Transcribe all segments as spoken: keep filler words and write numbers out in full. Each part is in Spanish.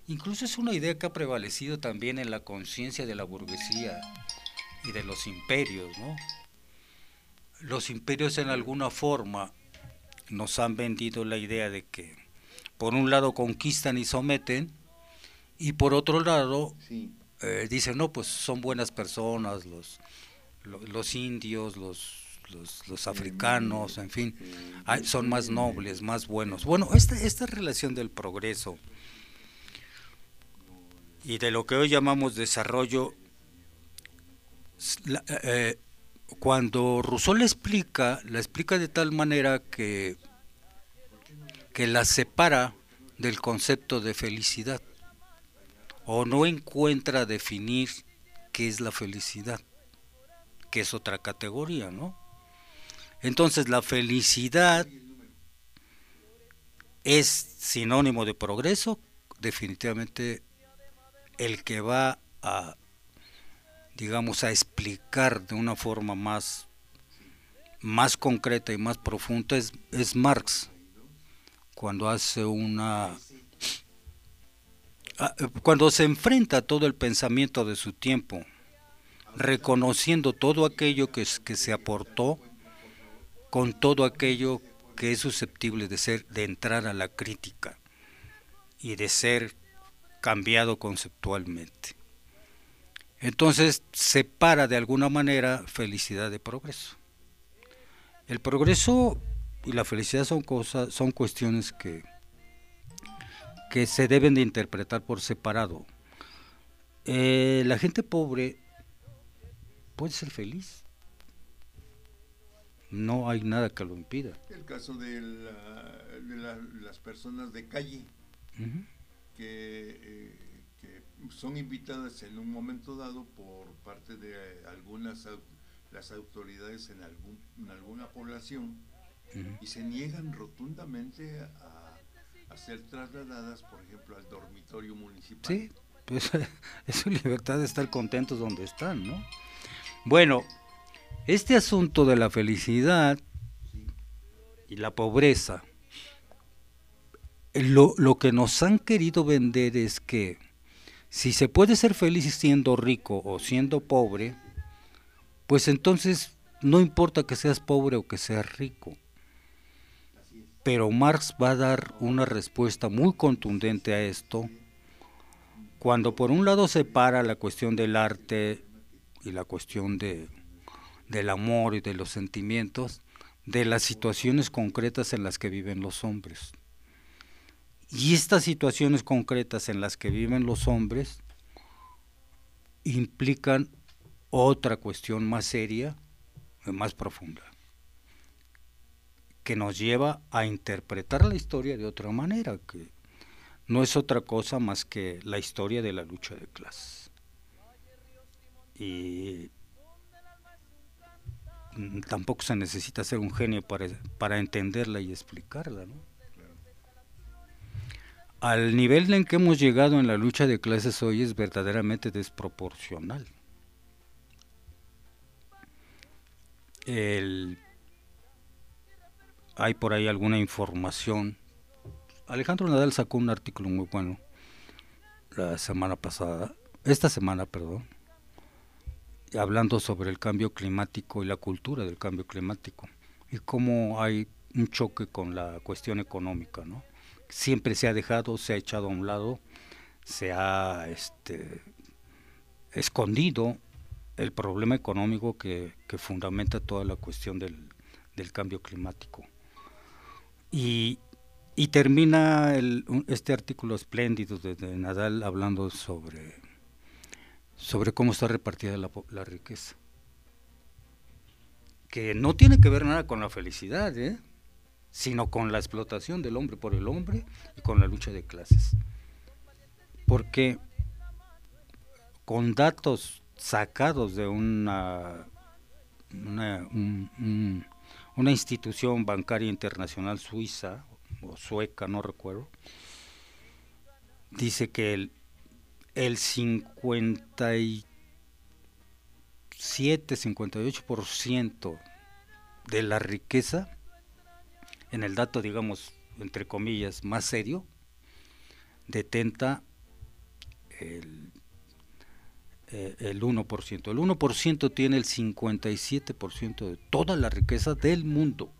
Incluso es una idea que ha prevalecido también en la conciencia de la burguesía y de los imperios, ¿no? Los imperios en alguna forma nos han vendido la idea de que por un lado conquistan y someten y por otro lado Sí. eh, dicen, no, pues son buenas personas los, los, los indios, los, los, los Eh, africanos, en fin, eh, yo hay- son estoy más en el, nobles, más buenos. en- Bueno, esta, esta relación del progreso y de lo que hoy llamamos desarrollo, la- eh, cuando Rousseau la explica, la explica de tal manera que, que la separa del concepto de felicidad o no encuentra definir qué es la felicidad, que es otra categoría, ¿no? Entonces la felicidad es sinónimo de progreso, definitivamente el que va a, digamos, a explicar de una forma más, más concreta y más profunda es, es Marx, cuando hace una... cuando se enfrenta a todo el pensamiento de su tiempo, reconociendo todo aquello que, que se aportó con todo aquello que es susceptible de ser, de entrar a la crítica y de ser cambiado conceptualmente. Entonces separa de alguna manera felicidad de progreso. El progreso y la felicidad son cosas, son cuestiones que, que se deben de interpretar por separado. Eh, la gente pobre puede ser feliz, no hay nada que lo impida. el caso de, la- de la- las personas de calle Uh-huh. que, eh, que son invitadas en un momento dado por parte de eh, algunas au- las autoridades en, algún, en alguna población Uh-huh. y se niegan rotundamente a, a ser trasladadas, por ejemplo, al dormitorio municipal. Sí, pues es su libertad de estar contentos donde están, ¿no? Bueno, este asunto de la felicidad y la pobreza, lo, lo que nos han querido vender es que si se puede ser feliz siendo rico o siendo pobre, pues entonces no importa que seas pobre o que seas rico. Pero Marx va a dar una respuesta muy contundente a esto, cuando por un lado separa la cuestión del arte y la cuestión de, del amor y de los sentimientos de las situaciones concretas en las que viven los hombres. Y estas situaciones concretas en las que viven los hombres implican otra cuestión más seria y más profunda, que nos lleva a interpretar la historia de otra manera, que no es otra cosa más que la historia de la lucha de clases. Y tampoco se necesita ser un genio para, para entenderla y explicarla, ¿no? Al nivel en que hemos llegado en la lucha de clases hoy es verdaderamente desproporcional. El, hay por ahí alguna información. Alejandro Nadal sacó un artículo muy bueno la semana pasada, esta semana, perdón, hablando sobre el cambio climático y la cultura del cambio climático y cómo hay un choque con la cuestión económica, ¿no? Siempre se ha dejado, se ha echado a un lado, se ha este, escondido el problema económico que, que fundamenta toda la cuestión del, del cambio climático. Y, y termina el, este artículo espléndido de, de Nadal hablando sobre, sobre cómo está repartida la, la riqueza. Que no tiene que ver nada con la felicidad, ¿eh? Sino con la explotación del hombre por el hombre y con la lucha de clases. Porque con datos sacados de una, una, un, un, una institución bancaria internacional suiza o sueca, no recuerdo, dice que el, el cincuenta y siete, cincuenta y ocho por ciento de la riqueza, en el dato, digamos, entre comillas, más serio, detenta el, eh, el uno por ciento. El uno por ciento tiene el cincuenta y siete por ciento de toda la riqueza del mundo.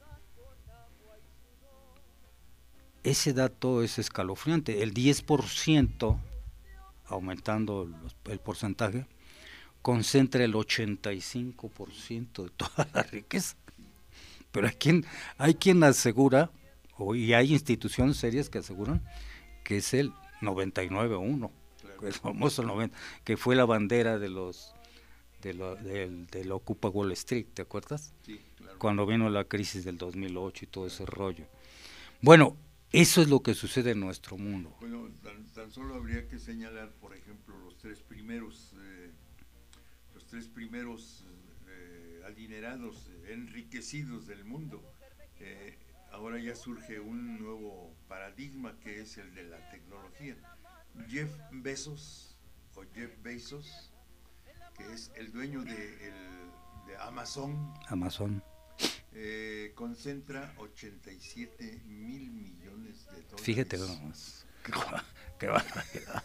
Ese dato es escalofriante. El diez por ciento, aumentando los, el porcentaje, concentra el ochenta y cinco por ciento de toda la riqueza. Pero hay quien, hay quien asegura, o, y hay instituciones serias que aseguran, que es el noventa y nueve uno, claro. El famoso noventa, que fue la bandera de los de lo, del, del Ocupa Wall Street, ¿te acuerdas? Sí, claro. Cuando vino la crisis del dos mil ocho y todo ese rollo. Bueno, eso es lo que sucede en nuestro mundo. Bueno, tan, tan solo habría que señalar, por ejemplo, los tres primeros, eh, los tres primeros eh, adinerados, eh, enriquecidos del mundo. Eh, ahora ya surge un nuevo paradigma que es el de la tecnología. Jeff Bezos, o Jeff Bezos, que es el dueño de, el, de Amazon. Amazon. Eh, concentra ochenta y siete mil millones de dólares. Fíjate nomás, qué, qué barbaridad.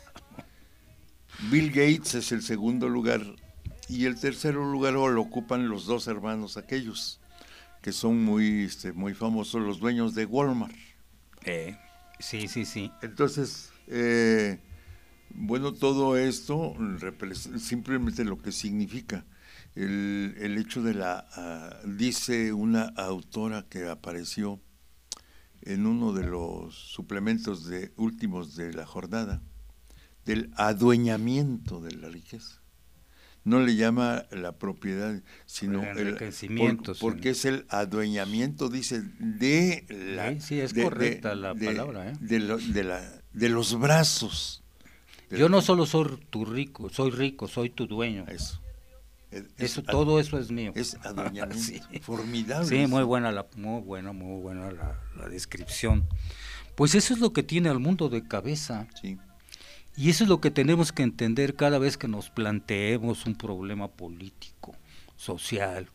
Bill Gates es el segundo lugar y el tercer lugar lo ocupan los dos hermanos aquellos que son muy, este, muy famosos, los dueños de Walmart. Eh, sí, sí, sí. Entonces, eh, bueno, todo esto simplemente lo que significa. El, el hecho de la, uh, dice una autora que apareció en uno de los suplementos de últimos de la jornada, del adueñamiento de la riqueza. No le llama la propiedad, sino el el, enriquecimiento. por, porque es el adueñamiento, dice, de la... Sí, sí es de, correcta de, la de, palabra. ¿eh? De, lo, de, la, de los brazos. De Yo la, no solo soy tu rico, soy rico, soy tu dueño. Eso. Es, eso, ad, todo eso es mío. Es adueñamiento. Sí. Formidable. Sí, muy buena la, muy buena, muy buena la, la descripción. Pues eso es lo que tiene al mundo de cabeza. Sí. Y eso es lo que tenemos que entender cada vez que nos planteemos un problema político, social.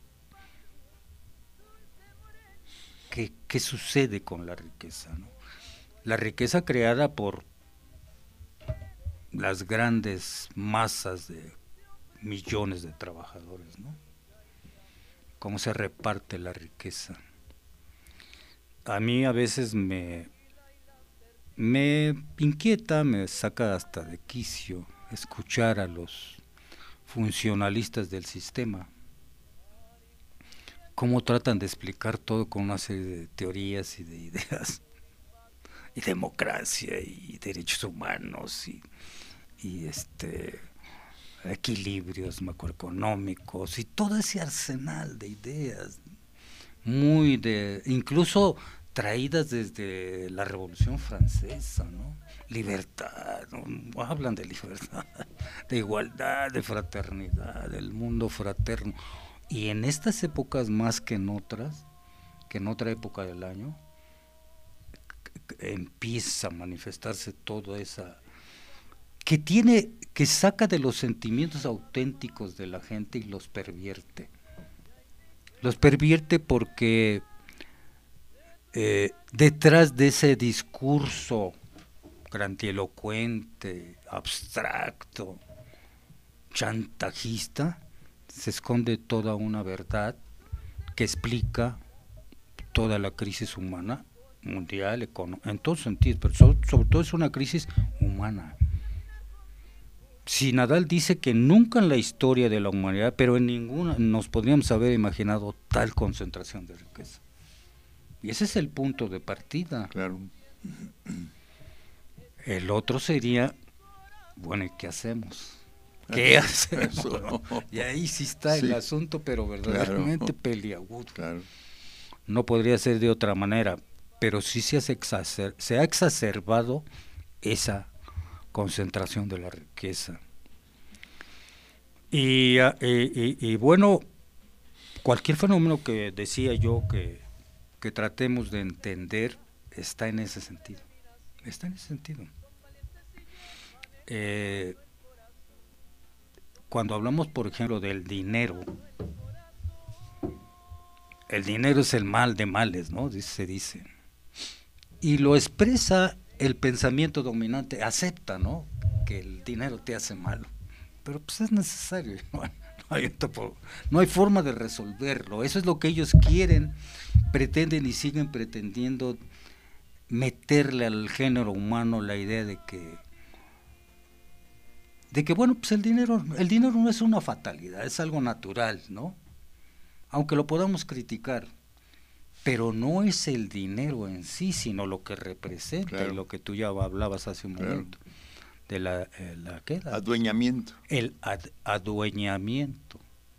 ¿Qué, qué sucede con la riqueza, ¿no? La riqueza creada por las grandes masas de millones de trabajadores, ¿no? Cómo se reparte la riqueza. A mí a veces me, me inquieta, me saca hasta de quicio escuchar a los funcionalistas del sistema, cómo tratan de explicar todo con una serie de teorías y de ideas, y democracia, y derechos humanos, y, y este... equilibrios macroeconómicos y todo ese arsenal de ideas muy de incluso traídas desde la Revolución Francesa, ¿no? Libertad, ¿no? Hablan de libertad, de igualdad, de fraternidad, del mundo fraterno, y en estas épocas más que en otras, que en otra época del año empieza a manifestarse toda esa que tiene, que saca de los sentimientos auténticos de la gente y los pervierte. Los pervierte porque eh, detrás de ese discurso grandilocuente, abstracto, chantajista, se esconde toda una verdad que explica toda la crisis humana, mundial, en todos sentidos, pero sobre, sobre todo es una crisis humana. Si Nadal dice que nunca en la historia de la humanidad, pero en ninguna nos podríamos haber imaginado tal concentración de riqueza. Y ese es el punto de partida. Claro. El otro sería, bueno, ¿y qué hacemos? ¿Qué hacemos? Eso. Y ahí sí está sí. el asunto, pero verdaderamente claro. peliagudo. Claro. No podría ser de otra manera, pero sí se, hace exacer- se ha exacerbado esa concentración de la riqueza. Y, y, y, y bueno, cualquier fenómeno que decía yo que, que tratemos de entender está en ese sentido. Está en ese sentido. Eh, cuando hablamos, por ejemplo, del dinero, el dinero es el mal de males, ¿no? Se dice. Y lo expresa el pensamiento dominante, acepta, ¿no? que el dinero te hace malo, pero pues es necesario, ¿no? No hay, no hay forma de resolverlo. Eso es lo que ellos quieren, pretenden y siguen pretendiendo meterle al género humano la idea de que de que bueno, pues el dinero el dinero no es una fatalidad, es algo natural, ¿no? Aunque lo podamos criticar, pero no es el dinero en sí, sino lo que representa, claro. Y lo que tú ya hablabas hace un claro. momento de la, eh, la ¿qué? La, adueñamiento. El ad, adueñamiento.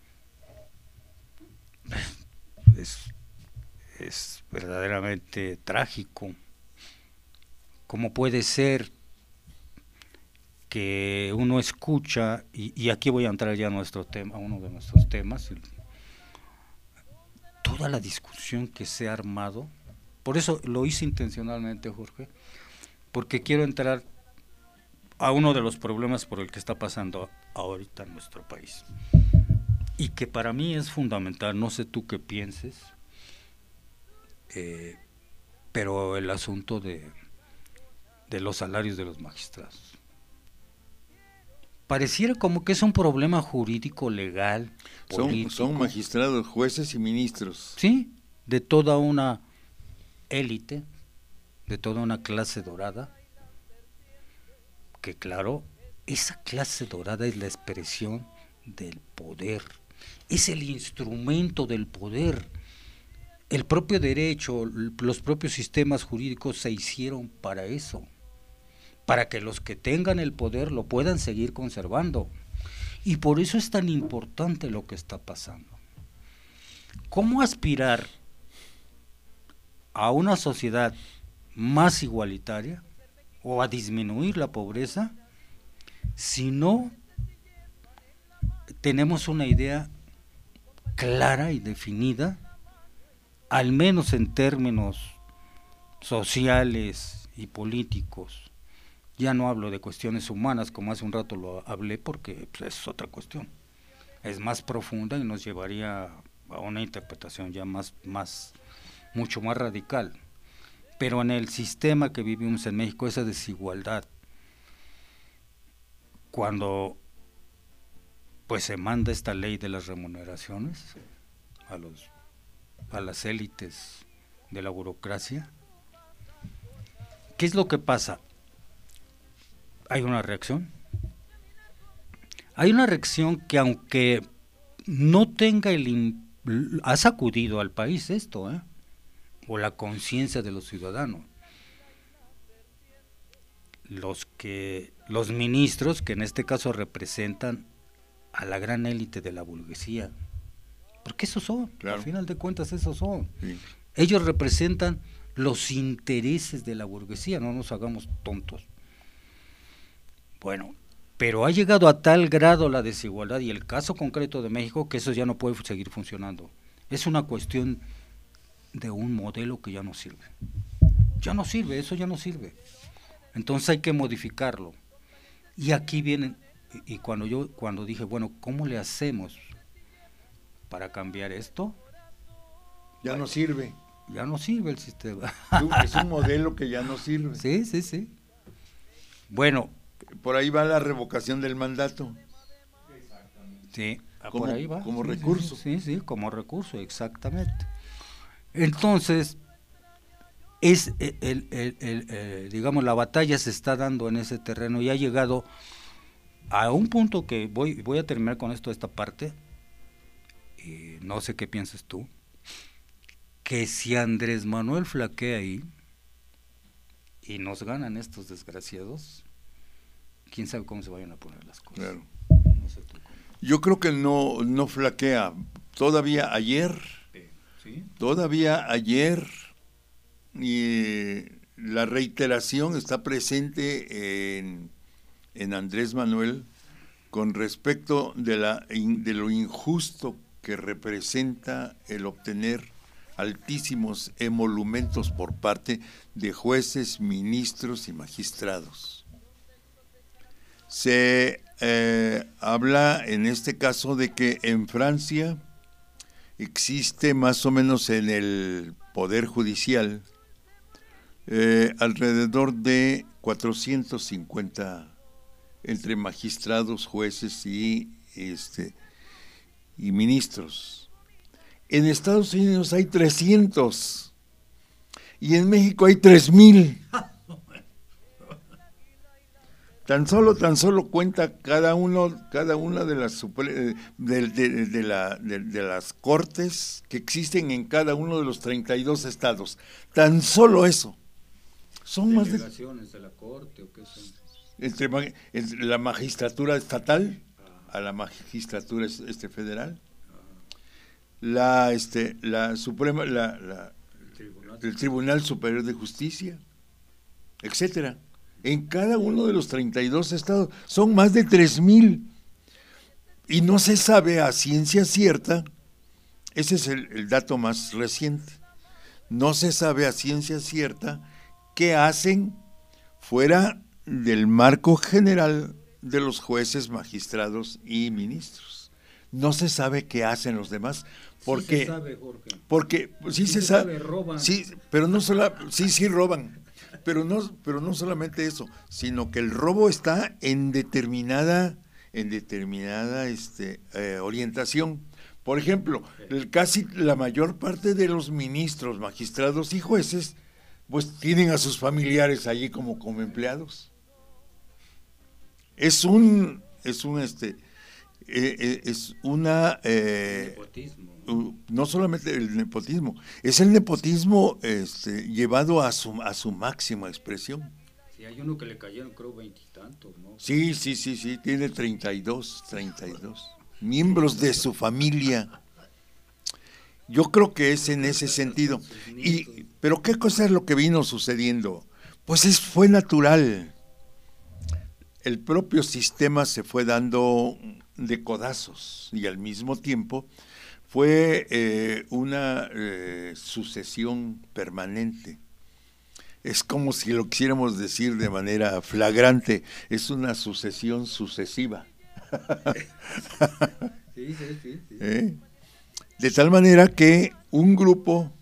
Es, es verdaderamente trágico. ¿Cómo puede ser que uno escucha, y, y aquí voy a entrar ya a nuestro tema, a uno de nuestros temas, el, toda la discusión que se ha armado? Por eso lo hice intencionalmente, Jorge, porque quiero entrar a uno de los problemas por el que está pasando ahorita en nuestro país, y que para mí es fundamental, no sé tú qué pienses, eh, pero el asunto de, de los salarios de los magistrados. Pareciera como que es un problema jurídico, legal, político. Son, son magistrados, jueces y ministros. Sí, de toda una élite, de toda una clase dorada, que claro, esa clase dorada es la expresión del poder, es el instrumento del poder. El propio derecho, los propios sistemas jurídicos se hicieron para eso, para que los que tengan el poder lo puedan seguir conservando. Y por eso es tan importante lo que está pasando. ¿Cómo aspirar a una sociedad más igualitaria o a disminuir la pobreza si no tenemos una idea clara y definida, al menos en términos sociales y políticos? Ya no hablo de cuestiones humanas, como hace un rato lo hablé, porque pues, es otra cuestión, es más profunda y nos llevaría a una interpretación ya más, más, mucho más radical. Pero en el sistema que vivimos en México, esa desigualdad, cuando pues se manda esta ley de las remuneraciones a los a las élites de la burocracia, ¿qué es lo que pasa? Hay una reacción. Hay una reacción que, aunque no tenga el... ha sacudido al país esto, ¿eh? O la conciencia de los ciudadanos. Los que los ministros, que en este caso representan a la gran élite de la burguesía, porque esos son, claro. Al final de cuentas esos son. Sí. Ellos representan los intereses de la burguesía, no nos hagamos tontos. Bueno, pero ha llegado a tal grado la desigualdad y el caso concreto de México que eso ya no puede seguir funcionando. Es una cuestión de un modelo que ya no sirve. Ya no sirve, eso ya no sirve. Entonces hay que modificarlo. Y aquí vienen, y cuando yo cuando dije, bueno, ¿cómo le hacemos para cambiar esto? Ya no sirve. Ya no sirve el sistema. Es un modelo que ya no sirve. Sí, sí, sí. Bueno, por ahí va la revocación del mandato. Sí, como, por ahí va. Como sí, recurso. Sí, sí, sí, como recurso, exactamente. Entonces, es el, el, el, el, el, digamos, la batalla se está dando en ese terreno y ha llegado a un punto que voy, voy a terminar con esto, esta parte, y no sé qué piensas tú, que si Andrés Manuel flaquea ahí y nos ganan estos desgraciados, quién sabe cómo se vayan a poner las cosas. Claro. No sé tú cómo. Yo creo que no, no flaquea. Todavía ayer, ¿sí? Todavía ayer, y la reiteración está presente en, en Andrés Manuel con respecto de, la, de lo injusto que representa el obtener altísimos emolumentos por parte de jueces, ministros y magistrados. Se eh, habla en este caso de que en Francia existe más o menos en el Poder Judicial eh, alrededor de cuatrocientos cincuenta entre magistrados, jueces y, este, y ministros. En Estados Unidos hay trescientos y en México hay tres mil. Tan solo, tan solo cuenta cada uno, cada una de las de, de, de, de, la, de, de las cortes que existen en cada uno de los treinta y dos estados. Tan solo eso. Son más de, ¿Delegaciones de la corte o qué son? Entre, entre la magistratura estatal a la magistratura este federal, la este la suprema la, la el, tribunal. el Tribunal Superior de Justicia, etcétera. En cada uno de los treinta y dos estados son más de tres mil y no se sabe a ciencia cierta. Ese es el, el dato más reciente. No se sabe a ciencia cierta qué hacen fuera del marco general de los jueces, magistrados y ministros. No se sabe qué hacen los demás, porque sí se sabe, Jorge. Porque sí, sí se, se sabe, roban. Sí, pero no solo sí sí roban, pero no pero no solamente eso, sino que el robo está en determinada en determinada este eh, orientación. Por ejemplo, el, casi la mayor parte de los ministros, magistrados y jueces pues tienen a sus familiares allí como como empleados. Es un, es un, este, eh, eh, es una, eh, nepotismo. Uh, no solamente el nepotismo, es el nepotismo, este, llevado a su, a su máxima expresión. Sí, hay uno que le cayeron, creo, veintitantos, ¿no? Sí, sí, sí, sí, tiene treinta y dos, treinta y dos miembros de su familia. Yo creo que es en ese sentido. Y, pero ¿qué cosa es lo que vino sucediendo? Pues es, fue natural. El propio sistema se fue dando de codazos y al mismo tiempo fue eh, una eh, sucesión permanente. Es como si lo quisiéramos decir de manera flagrante, es una sucesión sucesiva. Sí, sí, sí, sí. ¿Eh? De tal manera que un grupo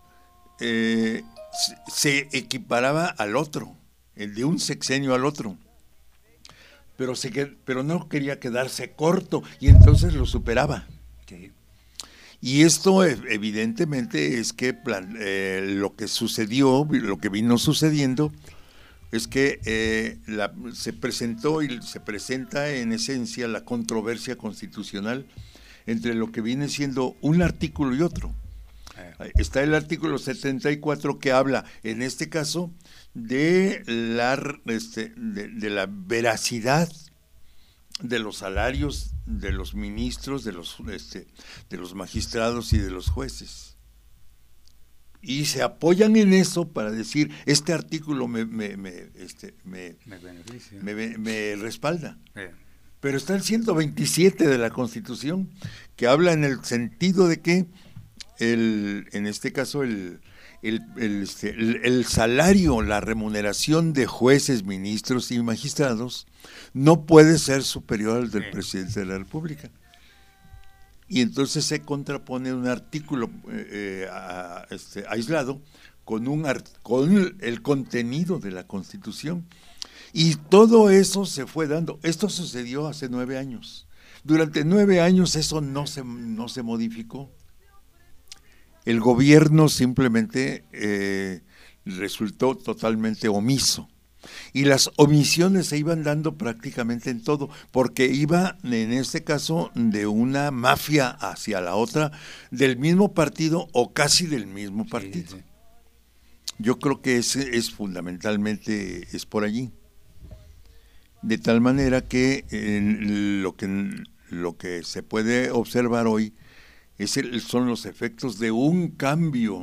eh, se equiparaba al otro, el de un sexenio al otro. Pero, se, pero no quería quedarse corto y entonces lo superaba. Sí. Y esto evidentemente es que plan, eh, lo que sucedió, lo que vino sucediendo, es que eh, la, se presentó y se presenta en esencia la controversia constitucional entre lo que viene siendo un artículo y otro. Eh. Está el artículo setenta y cuatro que habla, en este caso, de la, este, de, de la veracidad de los salarios de los ministros, de los, este, de los magistrados y de los jueces. Y se apoyan en eso para decir, este artículo me, me, me, este, me, me, beneficia. me, me respalda. Eh. Pero está el ciento veintisiete de la Constitución, que habla en el sentido de que, el, en este caso, el El, el, este, el, el salario, la remuneración de jueces, ministros y magistrados no puede ser superior al del sí. presidente de la República. Y entonces se contrapone un artículo eh, a, este, aislado con, un, con el contenido de la Constitución. Y todo eso se fue dando. Esto sucedió hace nueve años. Durante nueve años eso no se, no se modificó. El gobierno simplemente eh, resultó totalmente omiso. Y las omisiones se iban dando prácticamente en todo, porque iba, en este caso, de una mafia hacia la otra, del mismo partido o casi del mismo partido. Sí, sí. Yo creo que es, es fundamentalmente, es por allí. De tal manera que, eh, lo que lo que se puede observar hoy es el, son los efectos de un cambio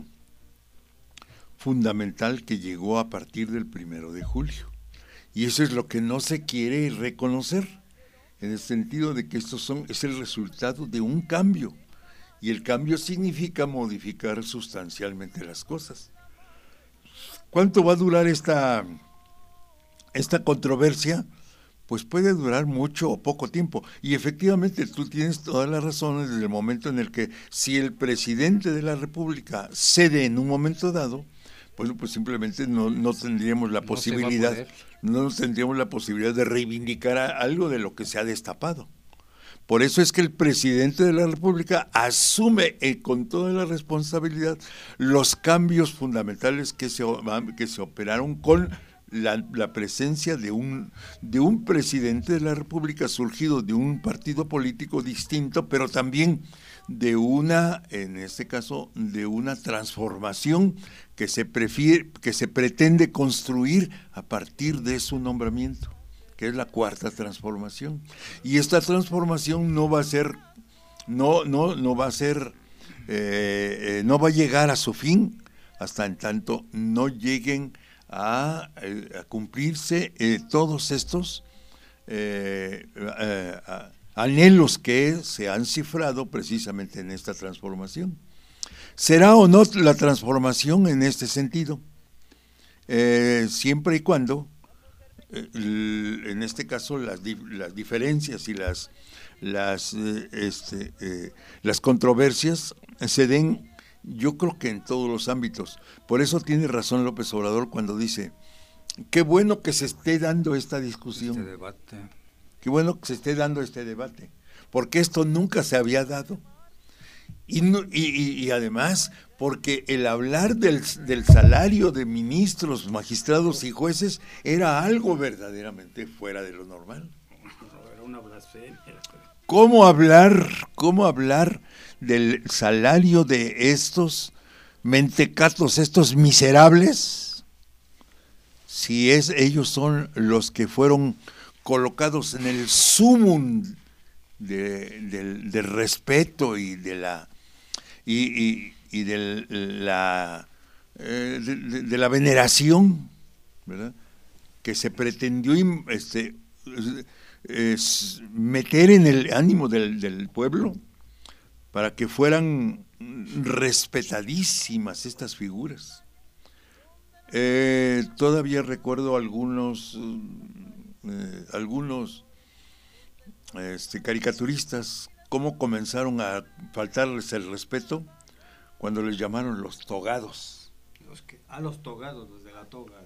fundamental que llegó a partir del primero de julio. Y eso es lo que no se quiere reconocer, en el sentido de que estos son, es el resultado de un cambio. Y el cambio significa modificar sustancialmente las cosas. ¿Cuánto va a durar esta, esta controversia? Pues puede durar mucho o poco tiempo. Y efectivamente tú tienes todas las razones desde el momento en el que si el presidente de la República cede en un momento dado, Bueno, pues simplemente no, no tendríamos la No posibilidad, no tendríamos la posibilidad de reivindicar a, algo de lo que se ha destapado. Por eso es que el presidente de la República asume eh, con toda la responsabilidad los cambios fundamentales que se, que se operaron con la, la presencia de un, de un presidente de la República surgido de un partido político distinto, pero también de una, en este caso, de una transformación que se prefiere, que se pretende construir a partir de su nombramiento, que es la cuarta transformación. Y esta transformación no va a ser, no, no, no va a ser, eh, eh, no va a llegar a su fin hasta en tanto no lleguen a, eh, a cumplirse eh, todos estos eh, eh, a, anhelos que se han cifrado precisamente en esta transformación. ¿Será o no la transformación en este sentido? Eh, siempre y cuando, eh, en este caso, las, las diferencias y las, las, eh, este, eh, las controversias se den, yo creo que en todos los ámbitos. Por eso tiene razón López Obrador cuando dice, qué bueno que se esté dando esta discusión. Este debate. Qué bueno que se esté dando este debate, porque esto nunca se había dado. Y, no, y, y además, porque el hablar del, del salario de ministros, magistrados y jueces era algo verdaderamente fuera de lo normal. Era una blasfemia. ¿Cómo hablar, cómo hablar del salario de estos mentecatos, estos miserables, si es, ellos son los que fueron colocados en el sumum de, del, del respeto y de la y, y, y de la eh, de, de la veneración, ¿verdad?, que se pretendió este, es meter en el ánimo del, del pueblo para que fueran respetadísimas estas figuras. Eh, todavía recuerdo algunos Eh, algunos este, caricaturistas cómo comenzaron a faltarles el respeto cuando les llamaron los togados. Los que, a los togados, los de la toga.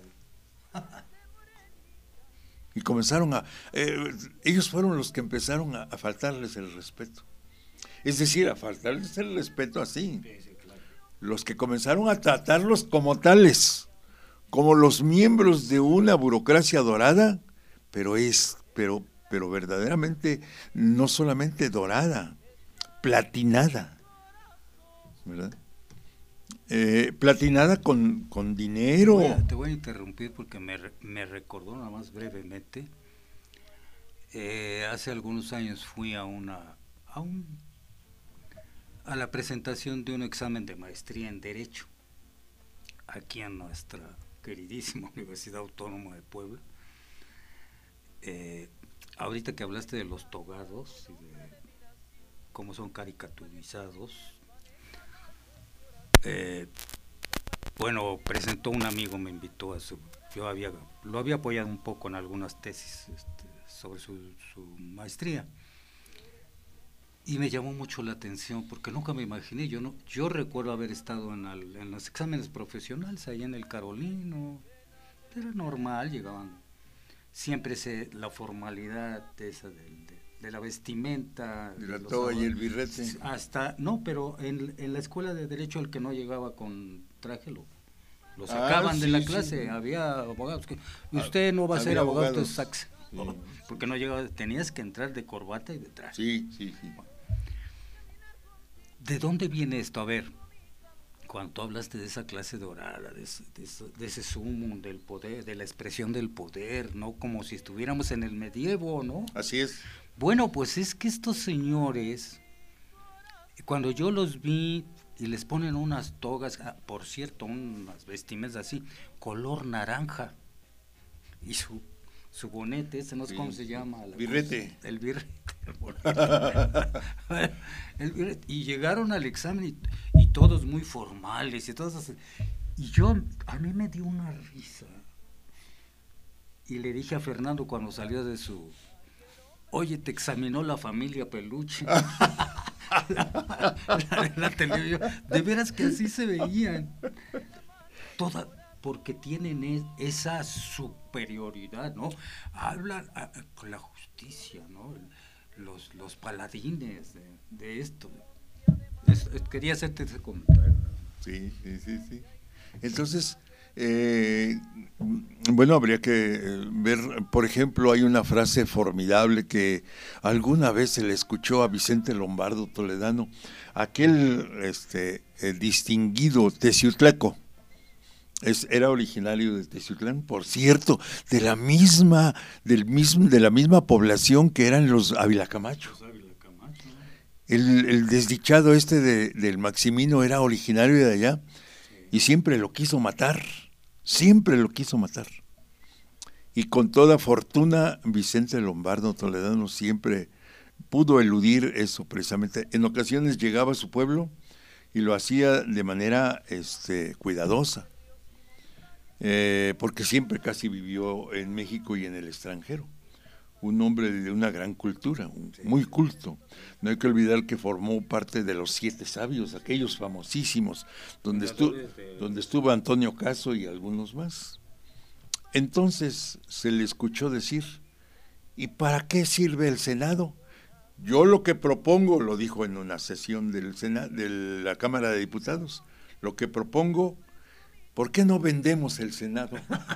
Y comenzaron a... Eh, ellos fueron los que empezaron a, a faltarles el respeto. Es decir, a faltarles el respeto así. Sí, sí, claro. Los que comenzaron a tratarlos como tales, como los miembros de una burocracia dorada, pero es, pero, pero verdaderamente no solamente dorada, platinada, ¿verdad? Eh, platinada con, con dinero. Te voy, a, te voy a interrumpir porque me, me recordó nada más brevemente. Eh, hace algunos años fui a una, a un, a la presentación de un examen de maestría en Derecho, aquí en nuestra queridísima Universidad Autónoma de Puebla. Eh, ahorita que hablaste de los togados y de cómo son caricaturizados, eh, bueno, presentó un amigo, me invitó a su, yo había, lo había apoyado un poco en algunas tesis este, sobre su, su maestría, y me llamó mucho la atención porque nunca me imaginé, yo no, yo recuerdo haber estado en, el, en los exámenes profesionales ahí en el Carolino, era normal, llegaban siempre se, la formalidad de esa de, de, de la vestimenta, de la de toga y el birrete, hasta no, pero en, en la escuela de derecho el que no llegaba con traje lo, lo ah, sacaban sí, de la sí, clase, sí. Había abogados que usted no va a ser abogado, usted es sax, sí, porque no llegaba, tenías que entrar de corbata y de traje. Sí, sí, sí. ¿De dónde viene esto? A ver, cuando tú hablaste de esa clase dorada, de ese, de ese, de ese sumum del poder, de la expresión del poder, ¿no? Como si estuviéramos en el medievo, ¿no? Así es. Bueno, pues es que estos señores, cuando yo los vi y les ponen unas togas, ah, por cierto, unas vestimentas así, color naranja, y su, su bonete, ese no sé sí, cómo se llama. La birrete. Cosa, el birrete. el birrete. Y llegaron al examen y, y todos muy formales y todos así. Y yo, a mí me dio una risa. Y le dije a Fernando cuando salió de su... Oye, te examinó la familia Peluche. la, la, la televisión. De veras que así se veían. Toda, porque tienen es, esa superioridad, ¿no? Hablan a, a, con la justicia, ¿no? Los, los paladines de, de esto. Es, es, quería hacerte ese comentario. Sí, sí, sí, sí. Entonces, eh, bueno, habría que ver, por ejemplo, hay una frase formidable que alguna vez se le escuchó a Vicente Lombardo Toledano, aquel este, eh, distinguido teciutleco. Es, era originario de Teciutlán, por cierto, de la misma, del mismo, de la misma población que eran los Ávila Camacho. El, el desdichado este de, del Maximino era originario de allá y siempre lo quiso matar, siempre lo quiso matar. Y con toda fortuna Vicente Lombardo Toledano siempre pudo eludir eso precisamente. En ocasiones llegaba a su pueblo y lo hacía de manera este, cuidadosa. Eh, porque siempre casi vivió en México y en el extranjero. Un hombre de una gran cultura, un, muy culto. No hay que olvidar que formó parte de los siete sabios, aquellos famosísimos, donde, estu donde estuvo Antonio Caso y algunos más. Entonces se le escuchó decir, ¿y para qué sirve el Senado? Yo lo que propongo, lo dijo en una sesión del Senado, de la Cámara de Diputados, lo que propongo, ¿por qué no vendemos el Senado?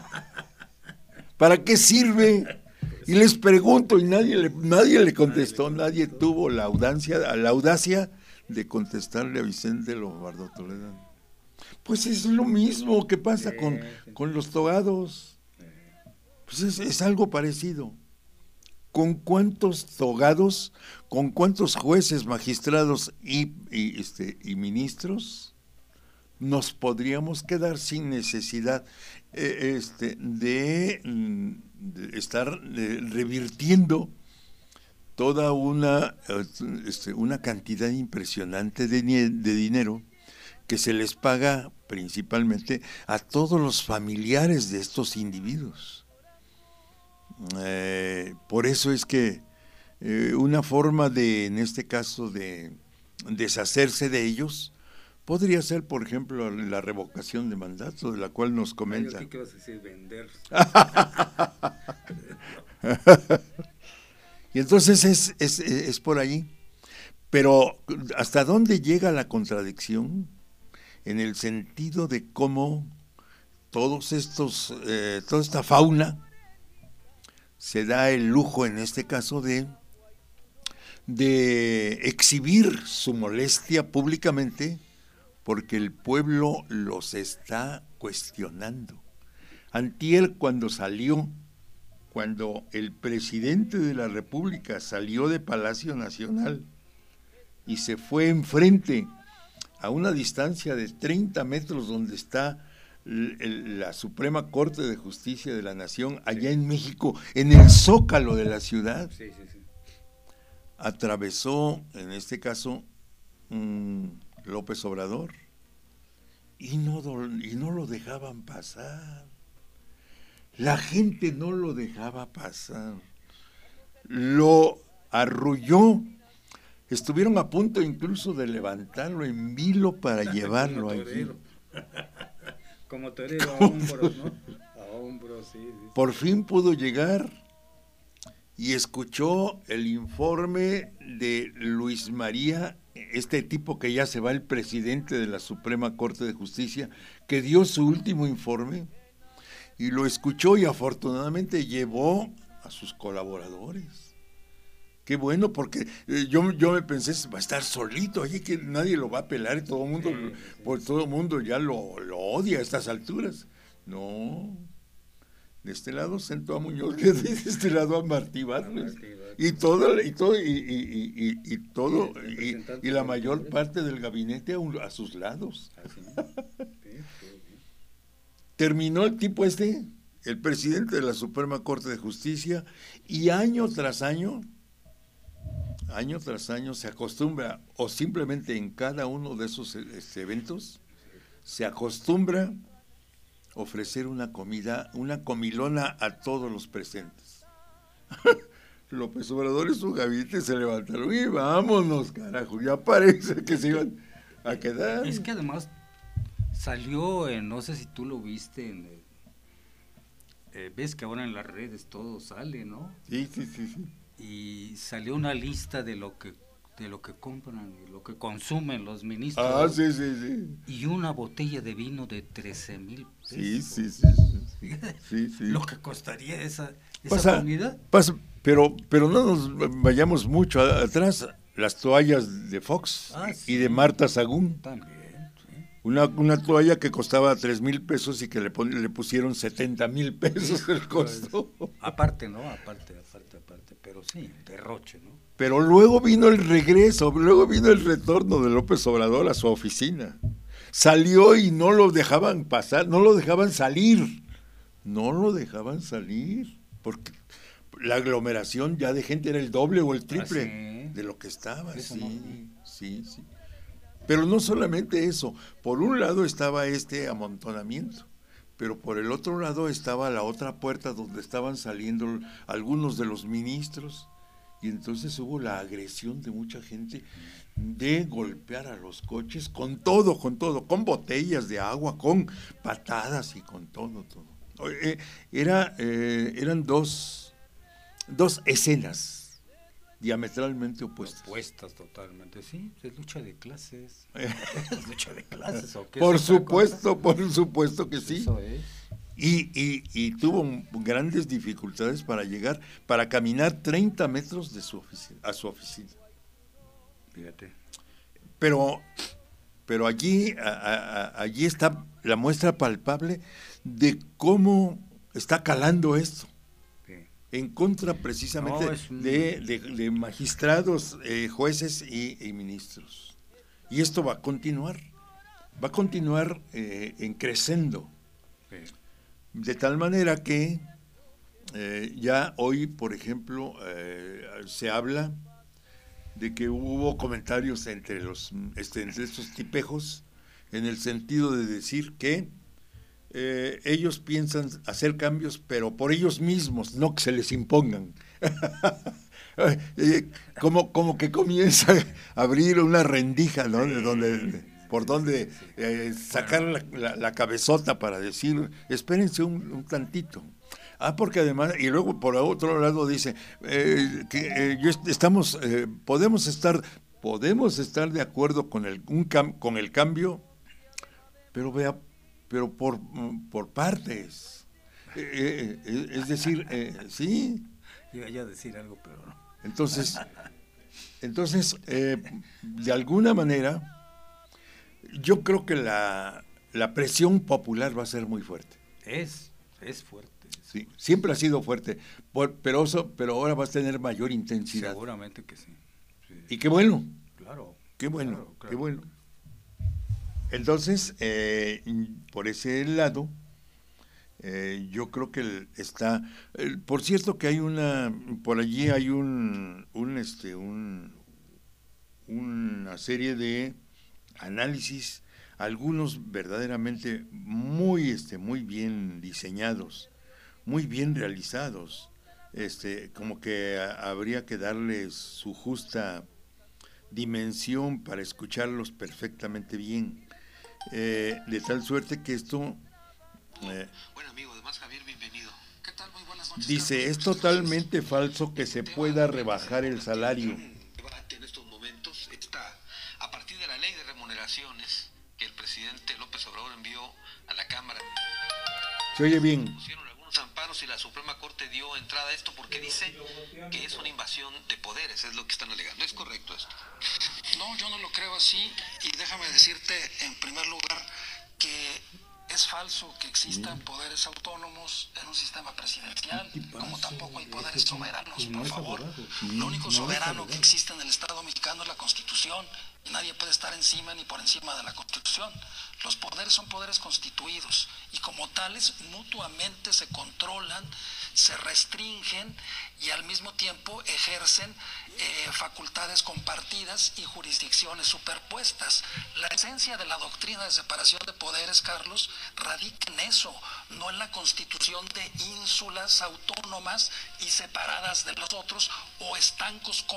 ¿Para qué sirve? Y les pregunto, y nadie le, nadie le contestó, nadie tuvo la audacia, la audacia de contestarle a Vicente Lombardo Toledano. Pues es lo mismo que pasa con, con los togados. Pues es, es algo parecido. ¿Con cuántos togados, con cuántos jueces, magistrados y, y, este, y ministros nos podríamos quedar sin necesidad eh, este, de, de estar de, revirtiendo toda una, este, una cantidad impresionante de, de dinero que se les paga principalmente a todos los familiares de estos individuos? Eh, por eso es que eh, una forma de, en este caso, de deshacerse de ellos podría ser, por ejemplo, la revocación de mandato, de la cual nos comenta. Ay, ¿qué vas a decir? Vender. Y entonces es, es, es por allí. Pero ¿hasta dónde llega la contradicción? En el sentido de cómo todos estos, eh, toda esta fauna se da el lujo, en este caso, de, de exhibir su molestia públicamente, porque el pueblo los está cuestionando. Antier, cuando salió, cuando el presidente de la República salió de Palacio Nacional y se fue enfrente a una distancia de treinta metros donde está la Suprema Corte de Justicia de la Nación, allá en México, en el Zócalo de la ciudad, sí, sí, sí. atravesó, en este caso, um, López Obrador, y no, y no lo dejaban pasar. La gente no lo dejaba pasar. Lo arrulló. Estuvieron a punto incluso de levantarlo en vilo para llevarlo allí. Como torero, a hombros, ¿no? A hombros, sí, sí. Por fin pudo llegar y escuchó el informe de Luis María, este tipo que ya se va, el presidente de la Suprema Corte de Justicia, que dio su último informe, y lo escuchó y afortunadamente llevó a sus colaboradores. Qué bueno, porque eh, yo, yo me pensé, va a estar solito, oye, que nadie lo va a pelar, y todo el mundo, sí, sí. Pues todo el mundo ya lo, lo odia a estas alturas. No, de este lado sentó a Muñoz, de este lado a Martí Vázquez, y todo, y todo, y, y, y, y todo, y, y la mayor parte del gabinete a, un, a sus lados. Terminó el tipo este, el presidente de la Suprema Corte de Justicia, y año tras año, año tras año se acostumbra, o simplemente en cada uno de esos este, eventos, se acostumbra ofrecer una comida, una comilona a todos los presentes. López Obrador y su gabinete se levantaron y vámonos, carajo, ya parece que se iban a quedar. Es que además salió, en, no sé si tú lo viste, en el, eh, ves que ahora en las redes todo sale, ¿no? Sí, sí, sí, sí. Y salió una lista de lo que de lo que compran y lo que consumen los ministros. Ah, sí, sí, sí. Y una botella de vino de trece mil pesos. Sí, sí, sí. Sí, sí, sí. Lo que costaría esa, esa Pasa, comida. pasa, pero, pero no nos vayamos mucho a- atrás. Las toallas de Fox Ah, y sí. de Marta Sagún. También, sí. Una, una toalla que costaba tres mil pesos y que le, pon- le pusieron setenta mil pesos el costo. Aparte, ¿no? Aparte, aparte, aparte. Pero sí, derroche, ¿no? Pero luego vino el regreso, luego vino el retorno de López Obrador a su oficina. Salió y no lo dejaban pasar, no lo dejaban salir. No lo dejaban salir. Porque la aglomeración ya de gente era el doble o el triple Ah, ¿sí? de lo que estaba. Eso Sí, no vi. sí, sí. Pero no solamente eso. Por un lado estaba este amontonamiento, pero por el otro lado estaba la otra puerta donde estaban saliendo algunos de los ministros. Y entonces hubo la agresión de mucha gente de golpear a los coches con todo, con todo, con botellas de agua, con patadas y con todo, todo. Eh, Era, eh, eran dos, dos escenas diametralmente opuestas. Opuestas totalmente, sí. Es lucha de clases. ¿Es lucha de clases o qué? Por ¿Es otra supuesto, cosa? por supuesto que sí. Eso es. Y, y, y tuvo grandes dificultades para llegar, para caminar treinta metros de su oficina, a su oficina. Fíjate. Pero, pero allí, a, a, allí está la muestra palpable de cómo está calando esto, Sí. en contra precisamente No, es un- de, de, de magistrados, eh, jueces y, y ministros. Y esto va a continuar, va a continuar eh, en crescendo. Sí. De tal manera que eh, ya hoy, por ejemplo, eh, se habla de que hubo comentarios entre los este, entre estos tipejos en el sentido de decir que eh, ellos piensan hacer cambios, pero por ellos mismos, no que se les impongan. Eh, como, como que comienza a abrir una rendija, ¿no? De donde, por donde eh, sacar la, la, la cabezota para decir, espérense un, un tantito. Ah, porque además, y luego por otro lado dice, eh, que eh, yo est- estamos, eh, podemos estar, podemos estar de acuerdo con el, un cam, con el cambio, pero vea, pero por, por partes. Eh, eh, es decir, eh, sí. Iba ya a decir algo, pero no. Entonces, entonces eh, de alguna manera, yo creo que la, la presión popular va a ser muy fuerte. Es, es fuerte. Es Sí, siempre ha sido fuerte, por, pero, eso, pero ahora va a tener mayor intensidad. Seguramente que sí. Sí. Y qué bueno, Claro. qué bueno, Claro, claro. qué bueno. Entonces, eh, por ese lado, eh, yo creo que el- está, el- por cierto que hay una, por allí hay un, un este, un, una serie de análisis, algunos verdaderamente muy, este, muy bien diseñados, muy bien realizados, este, como que a- habría que darles su justa dimensión para escucharlos perfectamente bien, eh, de tal suerte que esto eh, Buen amigo, además Javier, bienvenido. ¿Qué tal? Muy buenas noches. dice, es Carlos. totalmente falso que se pueda rebajar el salario. El debate en estos momentos está a partir de la ley de remuneraciones que el presidente López Obrador envió a la Cámara. ¿Se oye bien? Pusieron algunos amparos y la Suprema Corte dio entrada a esto porque dice que es una invasión de poderes, es lo que están alegando. ¿Es correcto esto? No, yo no lo creo así y déjame decirte en primer lugar que es falso que existan poderes autónomos en un sistema presidencial, como tampoco hay poderes soberanos, por favor. Lo único soberano que existe en el Estado mexicano es la Constitución y nadie puede estar encima ni por encima de la Constitución. Los poderes son poderes constituidos y como tales mutuamente se controlan, se restringen y al mismo tiempo ejercen eh, facultades compartidas y jurisdicciones superpuestas. La esencia de la doctrina de separación de poderes, Carlos, radica en eso, no en la constitución de ínsulas autónomas y separadas de los otros o estancos co-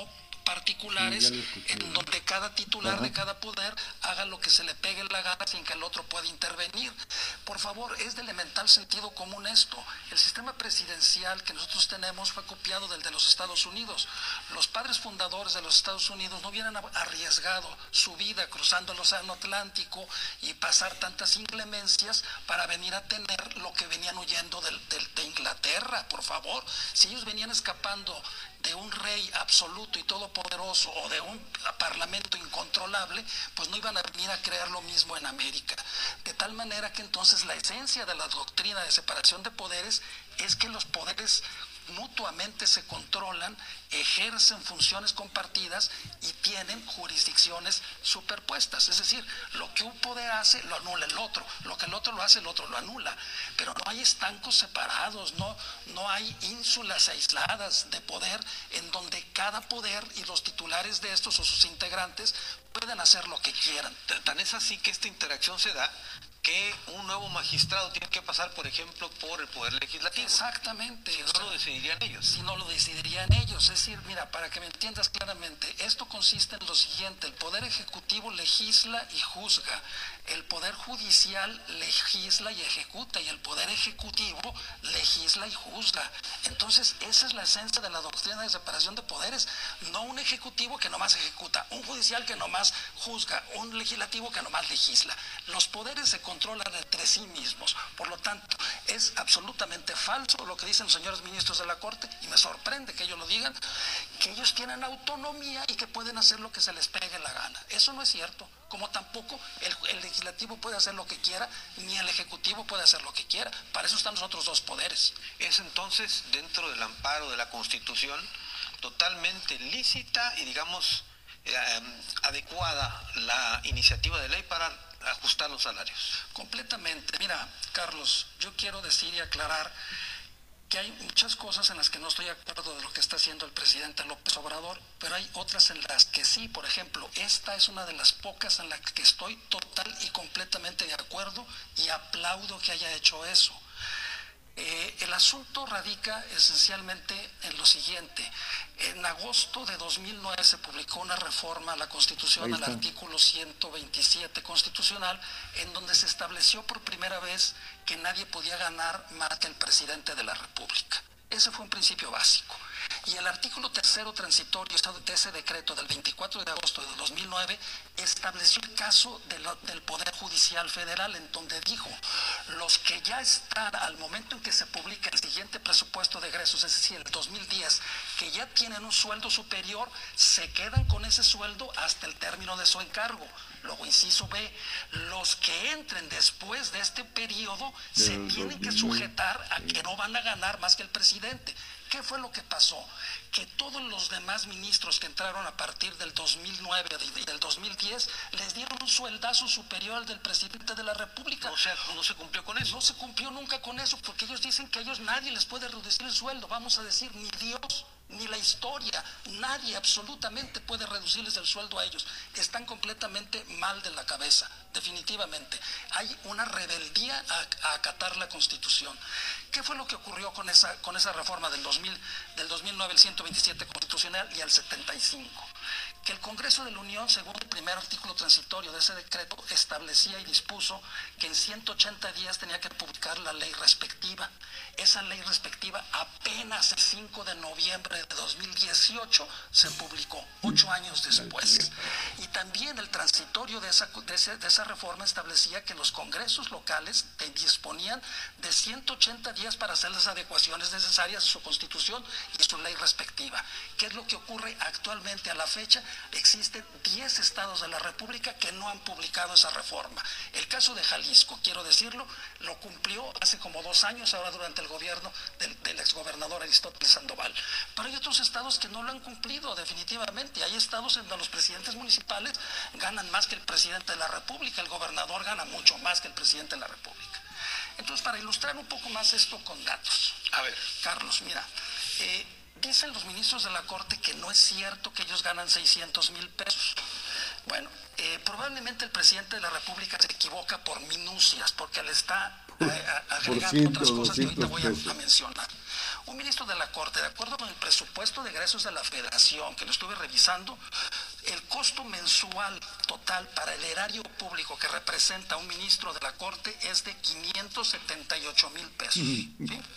particulares, Sí, en donde cada titular Ajá. de cada poder haga lo que se le pegue la gana sin que el otro pueda intervenir. Por favor, es de elemental sentido común esto. El sistema presidencial que nosotros tenemos fue copiado del de los Estados Unidos. Los padres fundadores de los Estados Unidos no hubieran arriesgado su vida cruzando el Océano Atlántico y pasar tantas inclemencias para venir a tener lo que venían huyendo del, del, de Inglaterra, por favor. Si ellos venían escapando de un rey absoluto y todopoderoso o de un parlamento incontrolable, pues no iban a venir a crear lo mismo en América. De tal manera que entonces la esencia de la doctrina de separación de poderes es que los poderes mutuamente se controlan, ejercen funciones compartidas y tienen jurisdicciones superpuestas. Es decir, lo que un poder hace lo anula el otro, lo que el otro lo hace el otro lo anula, pero no hay estancos separados, no, no hay ínsulas aisladas de poder en donde cada poder y los titulares de estos o sus integrantes pueden hacer lo que quieran. Tan es así que esta interacción se da que un nuevo magistrado tiene que pasar, por ejemplo, por el Poder Legislativo. Exactamente. Si no lo decidirían ellos. Si no lo decidirían ellos. Es decir, mira, para que me entiendas claramente, esto consiste en lo siguiente: el Poder Ejecutivo legisla y juzga, el Poder Judicial legisla y ejecuta, y el Poder Ejecutivo legisla y juzga. Entonces, esa es la esencia de la doctrina de separación de poderes. No un ejecutivo que nomás ejecuta, un judicial que nomás juzga, un legislativo que nomás legisla. Los poderes se controlan entre sí mismos. Por lo tanto, es absolutamente falso lo que dicen los señores ministros de la Corte, y me sorprende que ellos lo digan, que ellos tienen autonomía y que pueden hacer lo que se les pegue la gana. Eso no es cierto. Como tampoco el, el legislativo puede hacer lo que quiera, ni el ejecutivo puede hacer lo que quiera. Para eso están los otros dos poderes. Es entonces, dentro del amparo de la Constitución, totalmente lícita y, digamos, eh, adecuada la iniciativa de ley para ajustar los salarios. Completamente. Mira, Carlos, yo quiero decir y aclarar que hay muchas cosas en las que no estoy de acuerdo de lo que está haciendo el presidente López Obrador, pero hay otras en las que sí. Por ejemplo, esta es una de las pocas en las que estoy total y completamente de acuerdo y aplaudo que haya hecho eso. Eh, el asunto radica esencialmente en lo siguiente. En agosto de dos mil nueve se publicó una reforma a la Constitución, al artículo ciento veintisiete constitucional, en donde se estableció por primera vez que nadie podía ganar más que el presidente de la República. Ese fue un principio básico. Y el artículo tercero transitorio de ese decreto del veinticuatro de agosto de dos mil nueve estableció el caso de lo, del Poder Judicial Federal, en donde dijo: los que ya están al momento en que se publica el siguiente presupuesto de egresos, es decir, el dos mil diez, que ya tienen un sueldo superior, se quedan con ese sueldo hasta el término de su encargo. Luego, inciso B, los que entren después de este periodo se tienen que sujetar a que no van a ganar más que el presidente. ¿Qué fue lo que pasó? Que todos los demás ministros que entraron a partir del dos mil nueve y del dos mil diez les dieron un sueldazo superior al del presidente de la República. O sea, no se cumplió con eso. No se cumplió nunca con eso, porque ellos dicen que a ellos nadie les puede reducir el sueldo. Vamos a decir, ni Dios, ni la historia, nadie absolutamente puede reducirles el sueldo a ellos. Están completamente mal de la cabeza, definitivamente. Hay una rebeldía a, a acatar la Constitución. ¿Qué fue lo que ocurrió con esa, con esa reforma del, dos mil, del dos mil nueve, el ciento veintisiete constitucional y al setenta y cinco? Que el Congreso de la Unión, según el primer artículo transitorio de ese decreto, establecía y dispuso que en ciento ochenta días tenía que publicar la ley respectiva. Esa ley respectiva apenas el cinco de noviembre de dos mil dieciocho se publicó, ocho años después. Y también el transitorio de esa, de, ese, de esa reforma establecía que los congresos locales disponían de ciento ochenta días para hacer las adecuaciones necesarias a su constitución y su ley respectiva. ¿Qué es lo que ocurre actualmente a la fecha? Existen diez estados de la República que no han publicado esa reforma. El caso de Jalisco, quiero decirlo, lo cumplió hace como dos años, ahora durante el gobierno del, del exgobernador Aristóteles Sandoval. Pero hay otros estados que no lo han cumplido definitivamente. Hay estados en donde los presidentes municipales ganan más que el presidente de la República, el gobernador gana mucho más que el presidente de la República. Entonces, para ilustrar un poco más esto con datos. A ver. Carlos, mira, eh, dicen los ministros de la Corte que no es cierto que ellos ganan seiscientos mil pesos. Bueno, eh, probablemente el presidente de la República se equivoca por minucias, porque le está eh, agregando otras cosas que ahorita voy a, a mencionar. un ministro de la Corte, de acuerdo con el presupuesto de egresos de la Federación, que lo estuve revisando, el costo mensual total para el erario público que representa un ministro de la Corte es de quinientos setenta y ocho mil pesos. ¿Sí?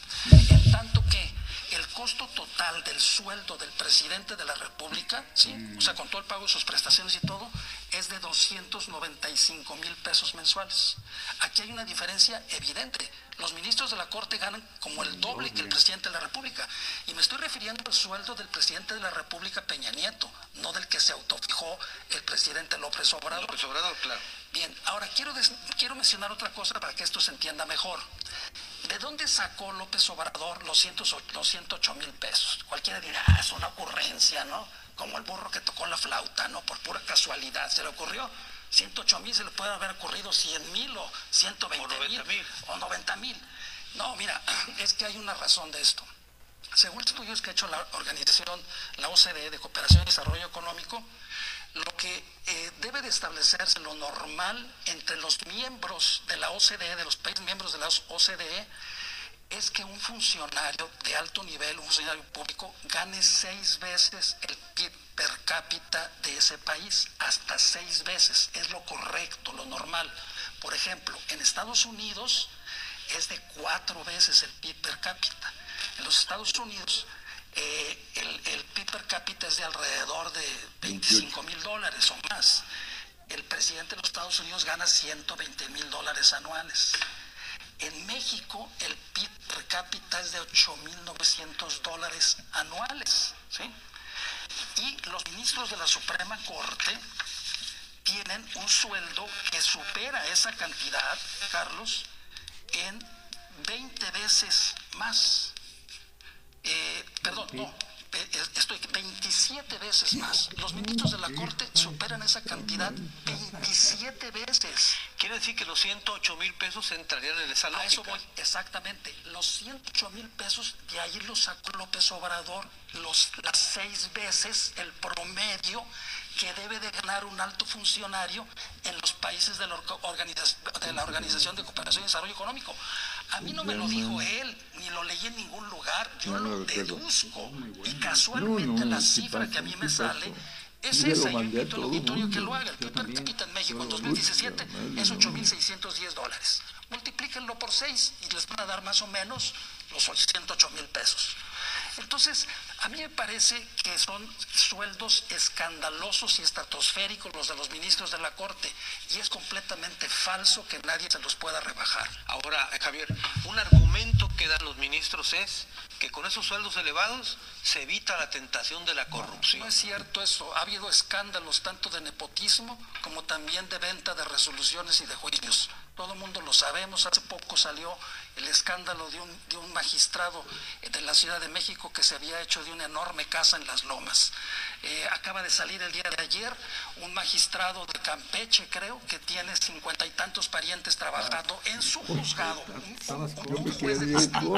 En tanto que el costo total del sueldo del presidente de la República, ¿sí? O sea, con todo el pago de sus prestaciones y todo, es de doscientos noventa y cinco mil pesos mensuales. Aquí hay una diferencia evidente. Los ministros de la Corte ganan como el doble que el presidente de la República. Y me estoy refiriendo al sueldo del presidente de la República, Peña Nieto, no del que se autofijó el presidente López Obrador. López Obrador, claro. Bien, ahora quiero, des- quiero mencionar otra cosa para que esto se entienda mejor. ¿De dónde sacó López Obrador los, ciento ocho mil pesos? Cualquiera dirá, ah, es una ocurrencia, ¿no? Como el burro que tocó la flauta, ¿no? Por pura casualidad, ¿se le ocurrió? ciento ocho mil se le puede haber ocurrido cien mil o ciento veinte mil o noventa mil. No, mira, es que hay una razón de esto. Según estudios que ha hecho la organización, la O C D E de Cooperación y Desarrollo Económico, lo que eh, debe de establecerse lo normal entre los miembros de la O C D E, de los países miembros de la O C D E, es que un funcionario de alto nivel, un funcionario público, gane seis veces el P I B per cápita de ese país, hasta seis veces, es lo correcto, lo normal. Por ejemplo, en Estados Unidos es de cuatro veces el P I B per cápita. En los Estados Unidos eh, el, el P I B per cápita es de alrededor de veinticinco mil dólares o más. El presidente de los Estados Unidos gana ciento veinte mil dólares anuales. En México el P I B per cápita es de ocho mil novecientos dólares anuales, ¿sí? Y los ministros de la Suprema Corte tienen un sueldo que supera esa cantidad, Carlos, en veinte veces más. Eh, perdón, no, eh, estoy veintisiete veces más. Los ministros de la Corte superan esa cantidad veintisiete veces. Quiere decir que los ciento ocho mil pesos entrarían en esa lógica. A eso voy, exactamente. Los ciento ocho mil pesos, de ahí los sacó López Obrador, los, las seis veces el promedio que debe de ganar un alto funcionario en los países de la, organización, de la Organización de Cooperación y Desarrollo Económico. A mí no me lo dijo él, ni lo leí en ningún lugar, yo lo deduzco. Y casualmente la cifra que a mí me sale es esa. Yo invito al auditorio que lo haga. El P I B per cápita en México en dos mil diecisiete es ocho mil seiscientos diez dólares. Multiplíquenlo por seis y les van a dar más o menos los ciento ocho mil pesos. Entonces, a mí me parece que son sueldos escandalosos y estratosféricos los de los ministros de la Corte, y es completamente falso que nadie se los pueda rebajar. Ahora, Javier, un argumento que dan los ministros es que con esos sueldos elevados se evita la tentación de la corrupción. No es cierto eso. Ha habido escándalos tanto de nepotismo como también de venta de resoluciones y de juicios. Todo el mundo lo sabemos. Hace poco salió el escándalo de un, de un magistrado de la Ciudad de México que se había hecho de una enorme casa en Las Lomas. Eh, acaba de salir el día de ayer un magistrado de Campeche, creo, que tiene cincuenta y tantos parientes trabajando en su juzgado. Un, un, un juez de distrito,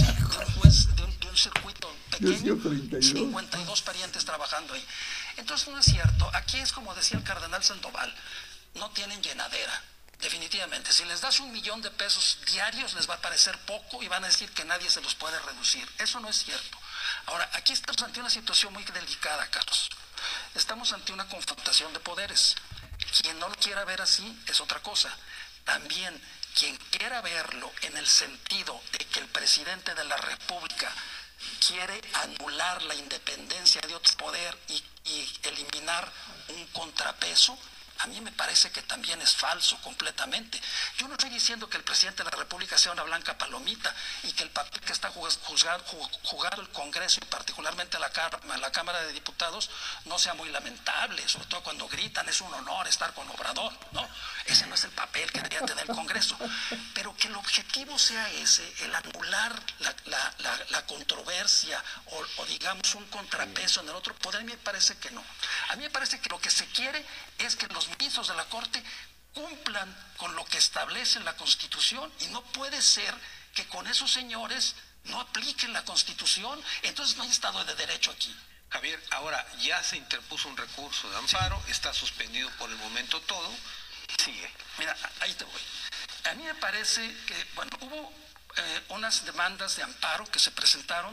un juez de un, de un circuito pequeño, cincuenta y dos parientes trabajando ahí. Entonces no es cierto. Aquí es como decía el cardenal Sandoval, no tienen llenadera. Definitivamente, si les das un millón de pesos diarios les va a parecer poco y van a decir que nadie se los puede reducir. Eso no es cierto. Ahora, aquí estamos ante una situación muy delicada, Carlos. Estamos ante una confrontación de poderes. Quien no lo quiera ver así es otra cosa. También quien quiera verlo en el sentido de que el presidente de la República quiere anular la independencia de otro poder y, y eliminar un contrapeso, a mí me parece que también es falso completamente. Yo no estoy diciendo que el presidente de la República sea una blanca palomita y que el papel que está juzgando, jugando el Congreso y particularmente la, la Cámara de Diputados no sea muy lamentable, sobre todo cuando gritan, es un honor estar con Obrador, ¿no? Ese no es el papel que debería tener el Congreso. Pero que el objetivo sea ese, el anular la, la, la, la controversia o, o digamos un contrapeso en el otro poder, a mí me parece que no. A mí me parece que lo que se quiere es que los ministros de la Corte cumplan con lo que establece la Constitución, y no puede ser que con esos señores no apliquen la Constitución. Entonces no hay Estado de Derecho aquí. Javier, ahora ya se interpuso un recurso de amparo, sí. Está suspendido por el momento todo, sigue. Mira, ahí te voy. A mí me parece que, bueno, hubo eh, unas demandas de amparo que se presentaron.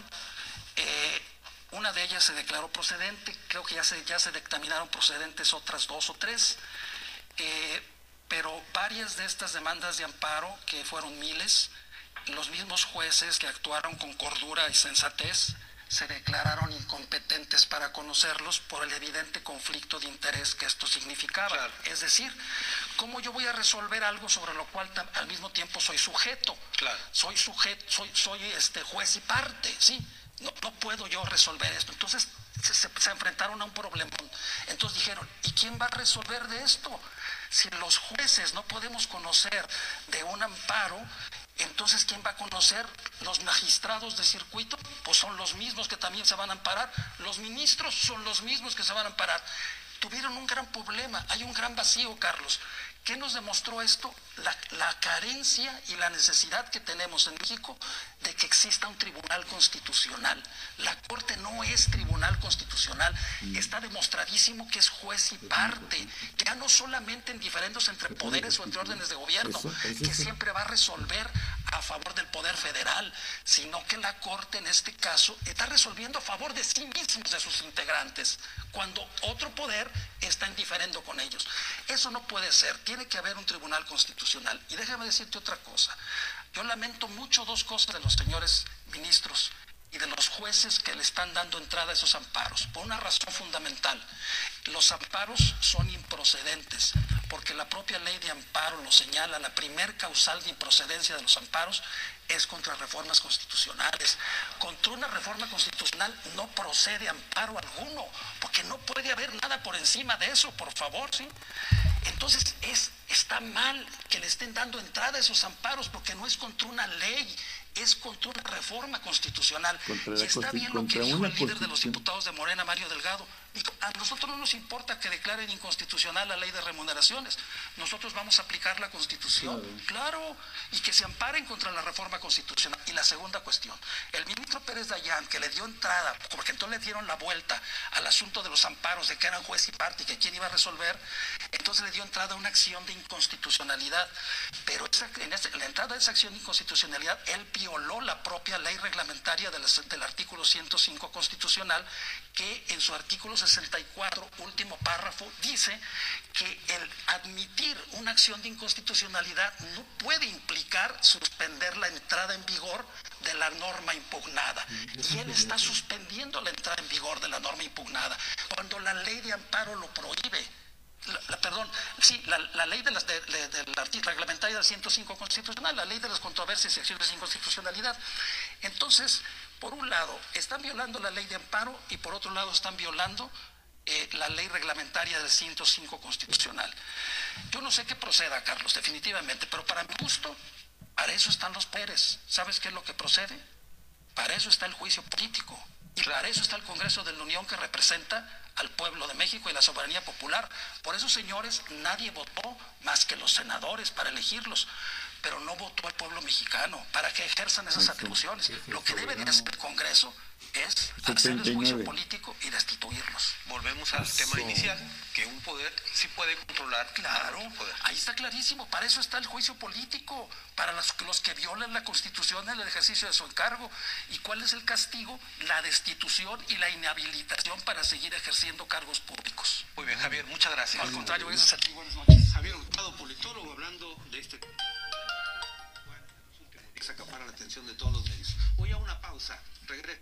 Eh, una de ellas se declaró procedente, creo que ya se, ya se dictaminaron procedentes otras dos o tres, eh, pero varias de estas demandas de amparo, que fueron miles, los mismos jueces que actuaron con cordura y sensatez se declararon incompetentes para conocerlos por el evidente conflicto de interés que esto significaba. Claro. Es decir, ¿cómo yo voy a resolver algo sobre lo cual al mismo tiempo soy sujeto? Claro. Soy sujeto, soy, soy este juez y parte, ¿sí? No, no puedo yo resolver esto. Entonces se, se, se enfrentaron a un problemón. Entonces dijeron, ¿y quién va a resolver de esto? Si los jueces no podemos conocer de un amparo, entonces ¿quién va a conocer? Los magistrados de circuito, pues son los mismos que también se van a amparar. Los ministros son los mismos que se van a amparar. Tuvieron un gran problema, hay un gran vacío, Carlos. ¿Qué nos demostró esto? La, la carencia y la necesidad que tenemos en México de que exista un tribunal constitucional. La Corte no es tribunal constitucional, está demostradísimo que es juez y parte, que ya no solamente en diferendos entre poderes o entre órdenes de gobierno, que siempre va a resolver a favor del poder federal, sino que la Corte en este caso está resolviendo a favor de sí mismos, de sus integrantes, cuando otro poder está en diferendo con ellos. Eso no puede ser, tiene que haber un tribunal constitucional. Y déjame decirte otra cosa, yo lamento mucho dos cosas de los señores ministros y de los jueces que le están dando entrada a esos amparos, por una razón fundamental. Los amparos son improcedentes, porque la propia ley de amparo lo señala, la primer causal de improcedencia de los amparos es contra reformas constitucionales. Contra una reforma constitucional no procede amparo alguno, porque no puede haber nada por encima de eso, por favor, ¿sí? Entonces es, está mal que le estén dando entrada a esos amparos, porque no es contra una ley, es contra una reforma constitucional. Y está bien lo que dijo el líder de los diputados de Morena, Mario Delgado. Dijo, a nosotros no nos importa que declaren inconstitucional la ley de remuneraciones, nosotros vamos a aplicar la Constitución, claro, claro, y que se amparen contra la reforma constitucional. Y la segunda cuestión, el ministro Pérez Dayán, que le dio entrada, porque entonces le dieron la vuelta al asunto de los amparos, de que eran juez y parte y que quién iba a resolver, entonces le dio entrada a una acción de inconstitucionalidad, pero esa, en, esa, en la entrada de esa acción de inconstitucionalidad, él violó la propia ley reglamentaria de la, del artículo ciento cinco constitucional, que en su artículo sesenta y cuatro, último párrafo, dice que el admitir una acción de inconstitucionalidad no puede implicar suspender la entrada en vigor de la norma impugnada. Y él está suspendiendo la entrada en vigor de la norma impugnada, cuando la ley de amparo lo prohíbe. La, la, perdón, sí, la, la ley de las de, de, de la reglamentaria del ciento cinco constitucional, la ley de las controversias y acciones de inconstitucionalidad. Entonces, por un lado, están violando la ley de amparo y por otro lado están violando eh, la ley reglamentaria del ciento cinco constitucional. Yo no sé qué proceda, Carlos, definitivamente, pero para mi gusto, para eso están los poderes. ¿Sabes qué es lo que procede? Para eso está el juicio político. Y para eso está el Congreso de la Unión, que representa al pueblo de México y la soberanía popular. Por eso, señores, nadie votó más que los senadores para elegirlos, pero no votó el pueblo mexicano para que ejerzan esas atribuciones. Lo que debe de hacer el Congreso es hacerles juicio político y destituirlos. Volvemos al Eso. tema inicial, que un poder sí puede controlar. Claro, ahí está clarísimo, para eso está el juicio político, para los, los que violan la Constitución en el ejercicio de su encargo. ¿Y cuál es el castigo? La destitución y la inhabilitación para seguir ejerciendo cargos públicos. Muy bien, Javier, muchas gracias. Al contrario, gracias a ti, buenas noches. Javier Hurtado, politólogo, hablando de este... se acapara la atención de todos los medios. Voy a una pausa, regreso.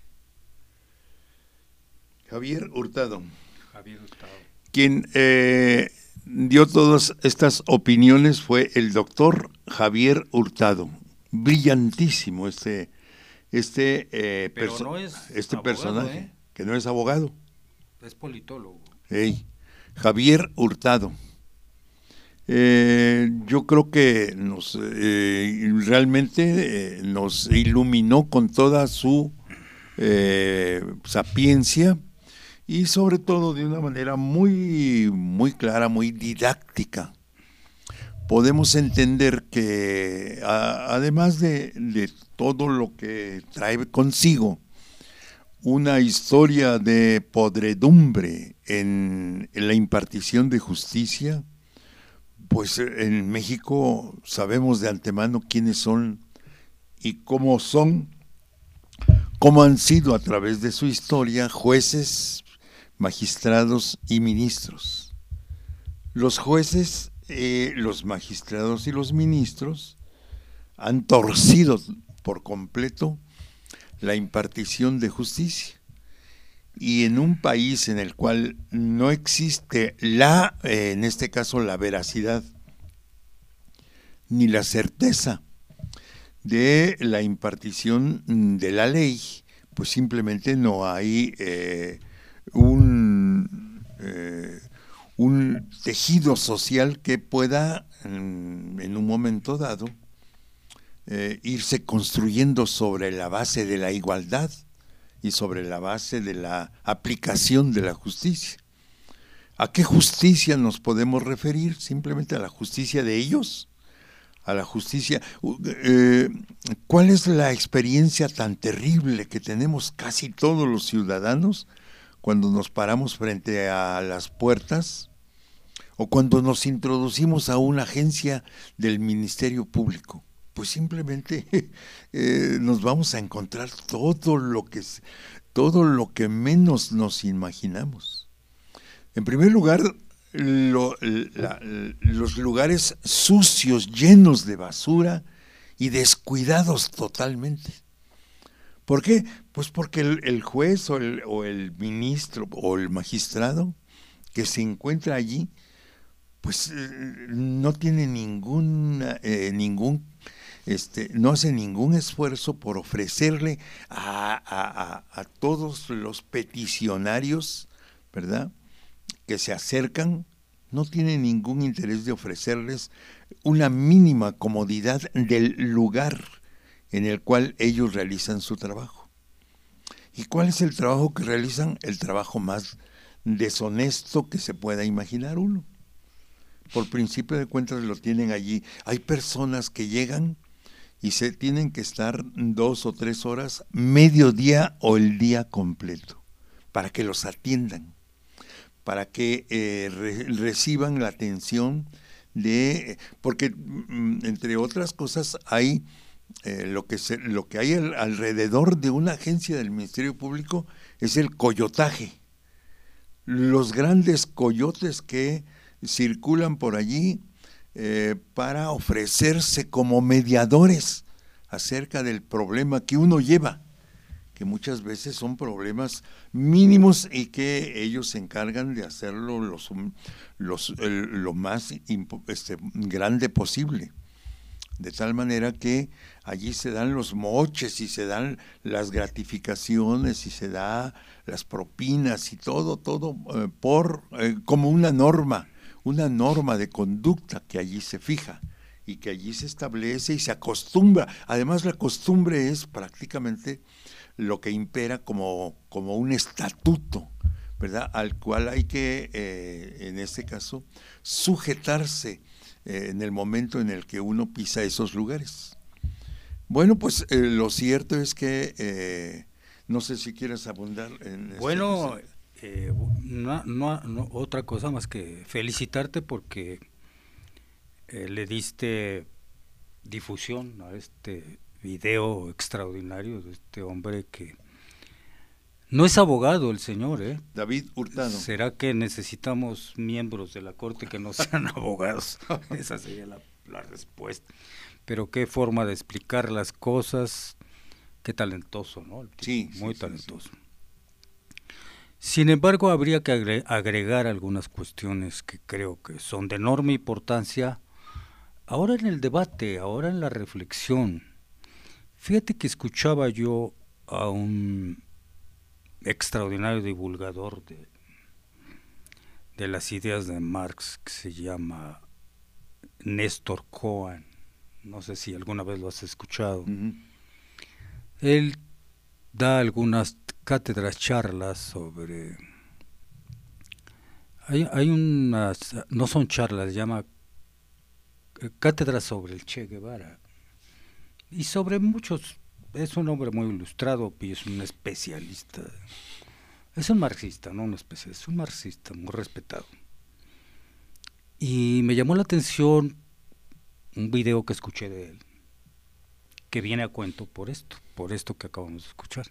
Javier Hurtado. Javier Hurtado. Quien eh, dio todas estas opiniones fue el doctor Javier Hurtado. Brillantísimo este, este, eh, Pero no es este abogado, personaje, ¿eh? que no es abogado. Es politólogo. Hey, Javier Hurtado. Eh, yo creo que nos eh, realmente eh, nos iluminó con toda su eh, sapiencia y sobre todo de una manera muy, muy clara, muy didáctica. Podemos entender que a, además de, de todo lo que trae consigo una historia de podredumbre en, en la impartición de justicia, pues en México sabemos de antemano quiénes son y cómo son, cómo han sido a través de su historia jueces, magistrados y ministros. Los jueces, eh, los magistrados y los ministros han torcido por completo la impartición de justicia. Y en un país en el cual no existe la, eh, en este caso, la veracidad ni la certeza de la impartición de la ley, pues simplemente no hay eh, un, eh, un tejido social que pueda en, en un momento dado eh, irse construyendo sobre la base de la igualdad y sobre la base de la aplicación de la justicia. ¿A qué justicia nos podemos referir? Simplemente a la justicia de ellos, a la justicia. Eh, ¿Cuál es la experiencia tan terrible que tenemos casi todos los ciudadanos cuando nos paramos frente a las puertas o cuando nos introducimos a una agencia del Ministerio Público? Pues simplemente eh, nos vamos a encontrar todo lo que todo lo que menos nos imaginamos. En primer lugar, lo, la, los lugares sucios, llenos de basura y descuidados totalmente. ¿Por qué? Pues porque el, el juez o el, o el ministro o el magistrado que se encuentra allí, pues eh, no tiene ningún eh, ningún Este, no hace ningún esfuerzo por ofrecerle a, a, a, a todos los peticionarios, ¿verdad?, que se acercan, no tiene ningún interés de ofrecerles una mínima comodidad del lugar en el cual ellos realizan su trabajo. ¿Y cuál es el trabajo que realizan? El trabajo más deshonesto que se pueda imaginar uno. Por principio de cuentas lo tienen allí. Hay personas que llegan y se tienen que estar dos o tres horas, medio día o el día completo, para que los atiendan, para que eh, re, reciban la atención de, porque entre otras cosas hay eh, lo que se, lo que hay al, alrededor de una agencia del Ministerio Público es el coyotaje, los grandes coyotes que circulan por allí Eh, para ofrecerse como mediadores acerca del problema que uno lleva, que muchas veces son problemas mínimos y que ellos se encargan de hacerlo los, los, el, lo más este, grande posible, de tal manera que allí se dan los moches y se dan las gratificaciones y se da las propinas y todo, todo eh, por eh, como una norma, una norma de conducta que allí se fija y que allí se establece y se acostumbra. Además, la costumbre es prácticamente lo que impera como, como un estatuto, ¿verdad?, al cual hay que, eh, en este caso, sujetarse eh, en el momento en el que uno pisa esos lugares. Bueno, pues eh, lo cierto es que, eh, no sé si quieres abundar en Bueno, este... Eh, no, no, no, otra cosa más que felicitarte porque eh, le diste difusión a este video extraordinario de este hombre que no es abogado el señor, ¿eh? David Hurtado. ¿Será que necesitamos miembros de la corte que no sean abogados? Esa sería la, la respuesta. Pero qué forma de explicar las cosas, qué talentoso, ¿no? El tipo, sí, muy sí, talentoso. Sí, sí. Sin embargo, habría que agregar algunas cuestiones que creo que son de enorme importancia ahora en el debate, ahora en la reflexión. Fíjate que escuchaba yo a un extraordinario divulgador de, de las ideas de Marx que se llama Néstor Cohen. No sé si alguna vez lo has escuchado. Uh-huh. Él da algunas cátedras, charlas sobre... Hay, hay unas, no son charlas, se llama cátedras sobre el Che Guevara. Y sobre muchos, es un hombre muy ilustrado y es un especialista. Es un marxista, no un especialista, es un marxista muy respetado. Y me llamó la atención un video que escuché de él, que viene a cuento por esto, por esto que acabamos de escuchar.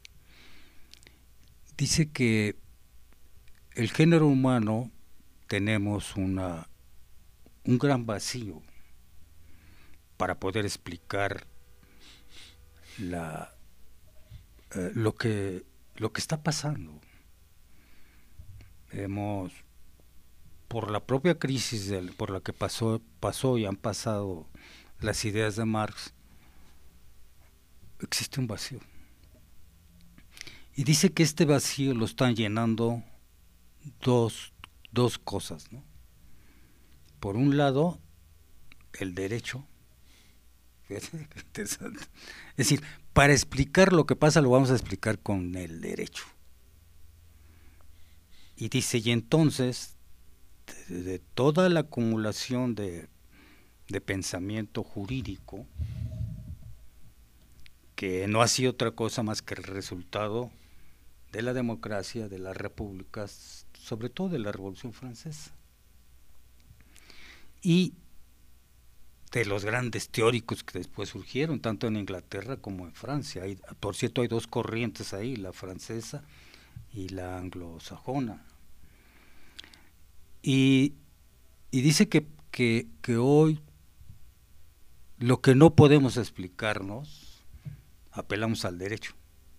Dice que el género humano tenemos una, un gran vacío para poder explicar la, eh, lo que lo que está pasando. Hemos, por la propia crisis del, por la que pasó, pasó y han pasado las ideas de Marx, existe un vacío. Y dice que este vacío lo están llenando dos, dos cosas, ¿no? Por un lado, el derecho. Fíjate qué interesante. Es decir, para explicar lo que pasa lo vamos a explicar con el derecho. Y dice, y entonces, de, de toda la acumulación de, de pensamiento jurídico, que no ha sido otra cosa más que el resultado de la democracia, de las repúblicas, sobre todo de la Revolución Francesa, y de los grandes teóricos que después surgieron, tanto en Inglaterra como en Francia. Hay, por cierto, hay dos corrientes ahí, la francesa y la anglosajona. Y, y dice que, que, que hoy lo que no podemos explicarnos, apelamos al derecho.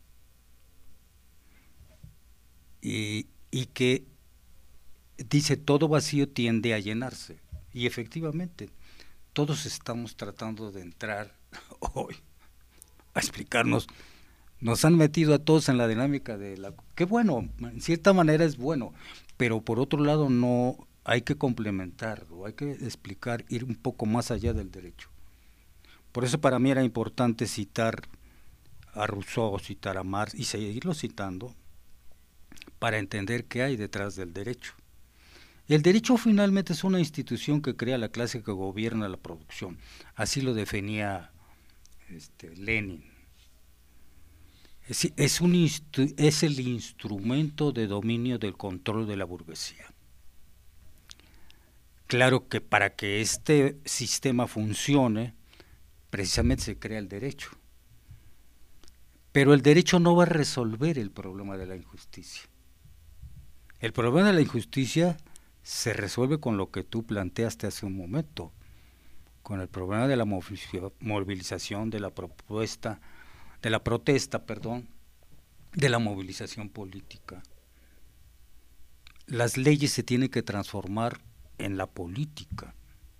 Y, y que dice, todo vacío tiende a llenarse. Y efectivamente, todos estamos tratando de entrar hoy a explicarnos. Nos han metido a todos en la dinámica de la... que bueno, en cierta manera es bueno, pero por otro lado no, hay que complementarlo, hay que explicar, ir un poco más allá del derecho. Por eso para mí era importante citar a Rousseau, citar a Marx y seguirlo citando para entender qué hay detrás del derecho. El derecho finalmente es una institución que crea la clase que gobierna la producción. Así lo definía este, Lenin. Es, es, un instru, es el instrumento de dominio del control de la burguesía. Claro que para que este sistema funcione, precisamente se crea el derecho. Pero el derecho no va a resolver el problema de la injusticia. El problema de la injusticia se resuelve con lo que tú planteaste hace un momento, con el problema de la movilización, de la propuesta, de la protesta, perdón, de la movilización política. Las leyes se tienen que transformar en la política.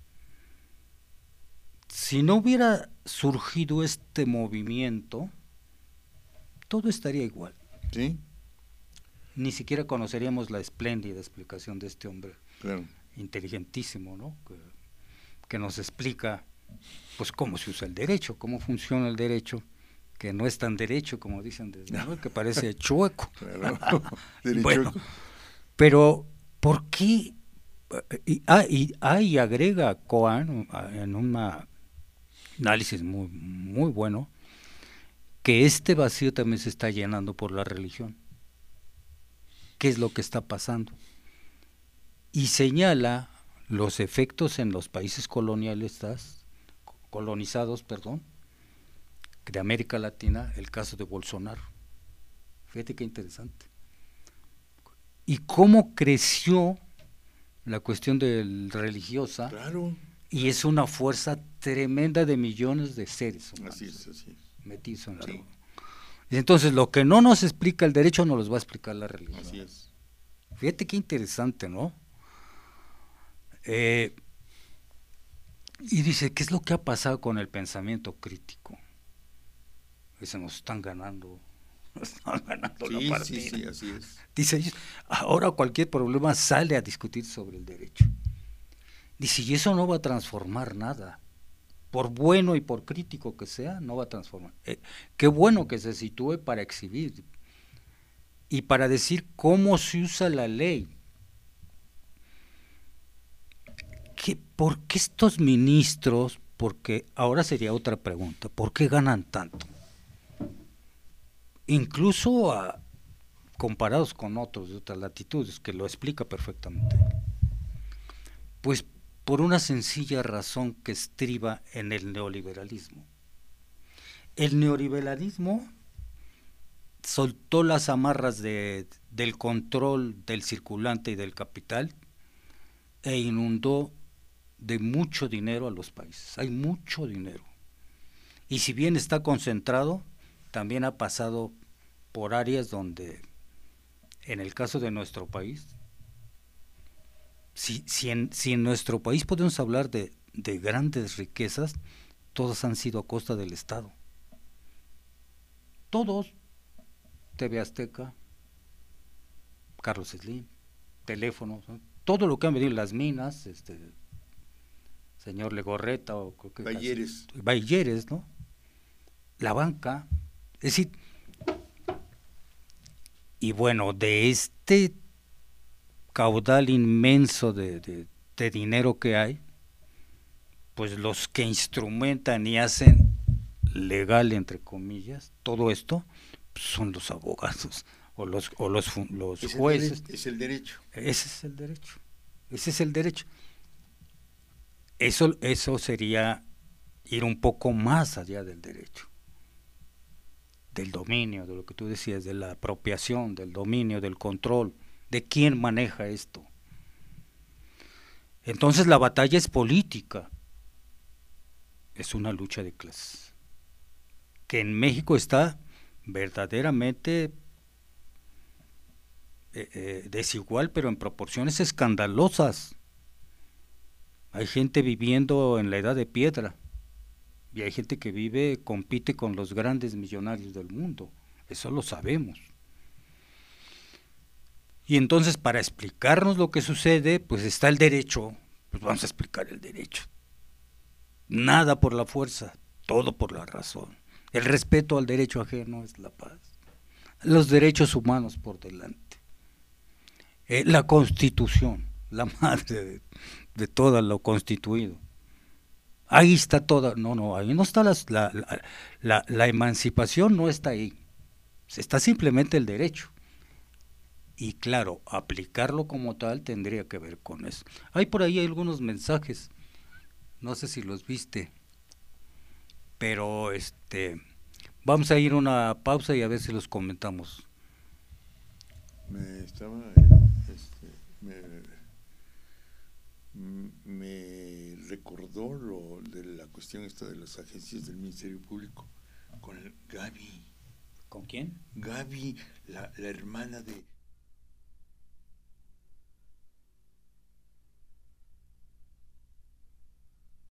Si no hubiera surgido este movimiento, todo estaría igual. ¿Sí? Ni siquiera conoceríamos la espléndida explicación de este hombre, claro, inteligentísimo, ¿no? Que, que nos explica, pues, cómo se usa el derecho, cómo funciona el derecho, que no es tan derecho como dicen desde no. que parece chueco. Claro. Bueno, pero ¿por qué? Y, ah, y, ah, y agrega Cohen en un análisis muy, muy bueno, que este vacío también se está llenando por la religión. ¿Qué es lo que está pasando? Y señala los efectos en los países colonialistas, colonizados, perdón, de América Latina, el caso de Bolsonaro. Fíjate qué interesante. Y cómo creció la cuestión del religiosa, claro, y es una fuerza tremenda de millones de seres humanos. Así es, así es. Metidos en la Sí. Entonces, lo que no nos explica el derecho nos los va a explicar la religión. Así es. Fíjate qué interesante, ¿no? Eh, y dice, ¿qué es lo que ha pasado con el pensamiento crítico? Que se nos están ganando, nos están ganando Sí, la partida. sí, sí, así es. Dice, ahora cualquier problema sale a discutir sobre el derecho. Dice, y eso no va a transformar nada. Por bueno y por crítico que sea, no va a transformar. Eh, qué bueno que se sitúe para exhibir y para decir cómo se usa la ley. ¿Qué, ¿Por qué estos ministros, porque ahora sería otra pregunta, ¿por qué ganan tanto? Incluso a, comparados con otros de otras latitudes, que lo explica perfectamente. Pues por una sencilla razón que estriba en el neoliberalismo. el neoliberalismo soltó las amarras de, del control del circulante y del capital e inundó de mucho dinero a los países. Hay mucho dinero. Y si bien está concentrado, también ha pasado por áreas donde, en el caso de nuestro país, si, si, en, si en nuestro país podemos hablar de, de grandes riquezas, todas han sido a costa del Estado. Todos, T V Azteca, Carlos Slim, teléfonos, ¿no? Todo lo que han venido, las minas, este señor Legorreta o Bayeres. Bayeres, ¿no? La banca, es decir, y bueno, de este caudal inmenso de, de, de dinero que hay, pues los que instrumentan y hacen legal, entre comillas, todo esto, pues son los abogados o los, o los, los es jueces. El es el derecho. Ese es el derecho. Ese es el derecho. Eso, eso sería ir un poco más allá del derecho, del dominio, de lo que tú decías, de la apropiación, del dominio, del control, de quién maneja esto. Entonces la batalla es política, es una lucha de clases, que en México está verdaderamente eh, eh, desigual, pero en proporciones escandalosas. Hay gente viviendo en la edad de piedra y hay gente que vive, compite con los grandes millonarios del mundo, eso lo sabemos. Y entonces, para explicarnos lo que sucede, pues está el derecho, pues vamos a explicar el derecho. Nada por la fuerza, todo por la razón. El respeto al derecho ajeno es la paz. Los derechos humanos por delante. Eh, la Constitución, la madre de, de todo lo constituido. Ahí está toda, no, no, ahí no está las, la, la, la, la emancipación, no está ahí. Está simplemente el derecho. Y claro, aplicarlo como tal tendría que ver con eso. Hay por ahí algunos mensajes, no sé si los viste, pero este vamos a ir a una pausa y a ver si los comentamos. Me estaba, este, me, me recordó lo de la cuestión esta de las agencias del Ministerio Público con el Gaby. ¿Con quién? Gaby, la, la hermana de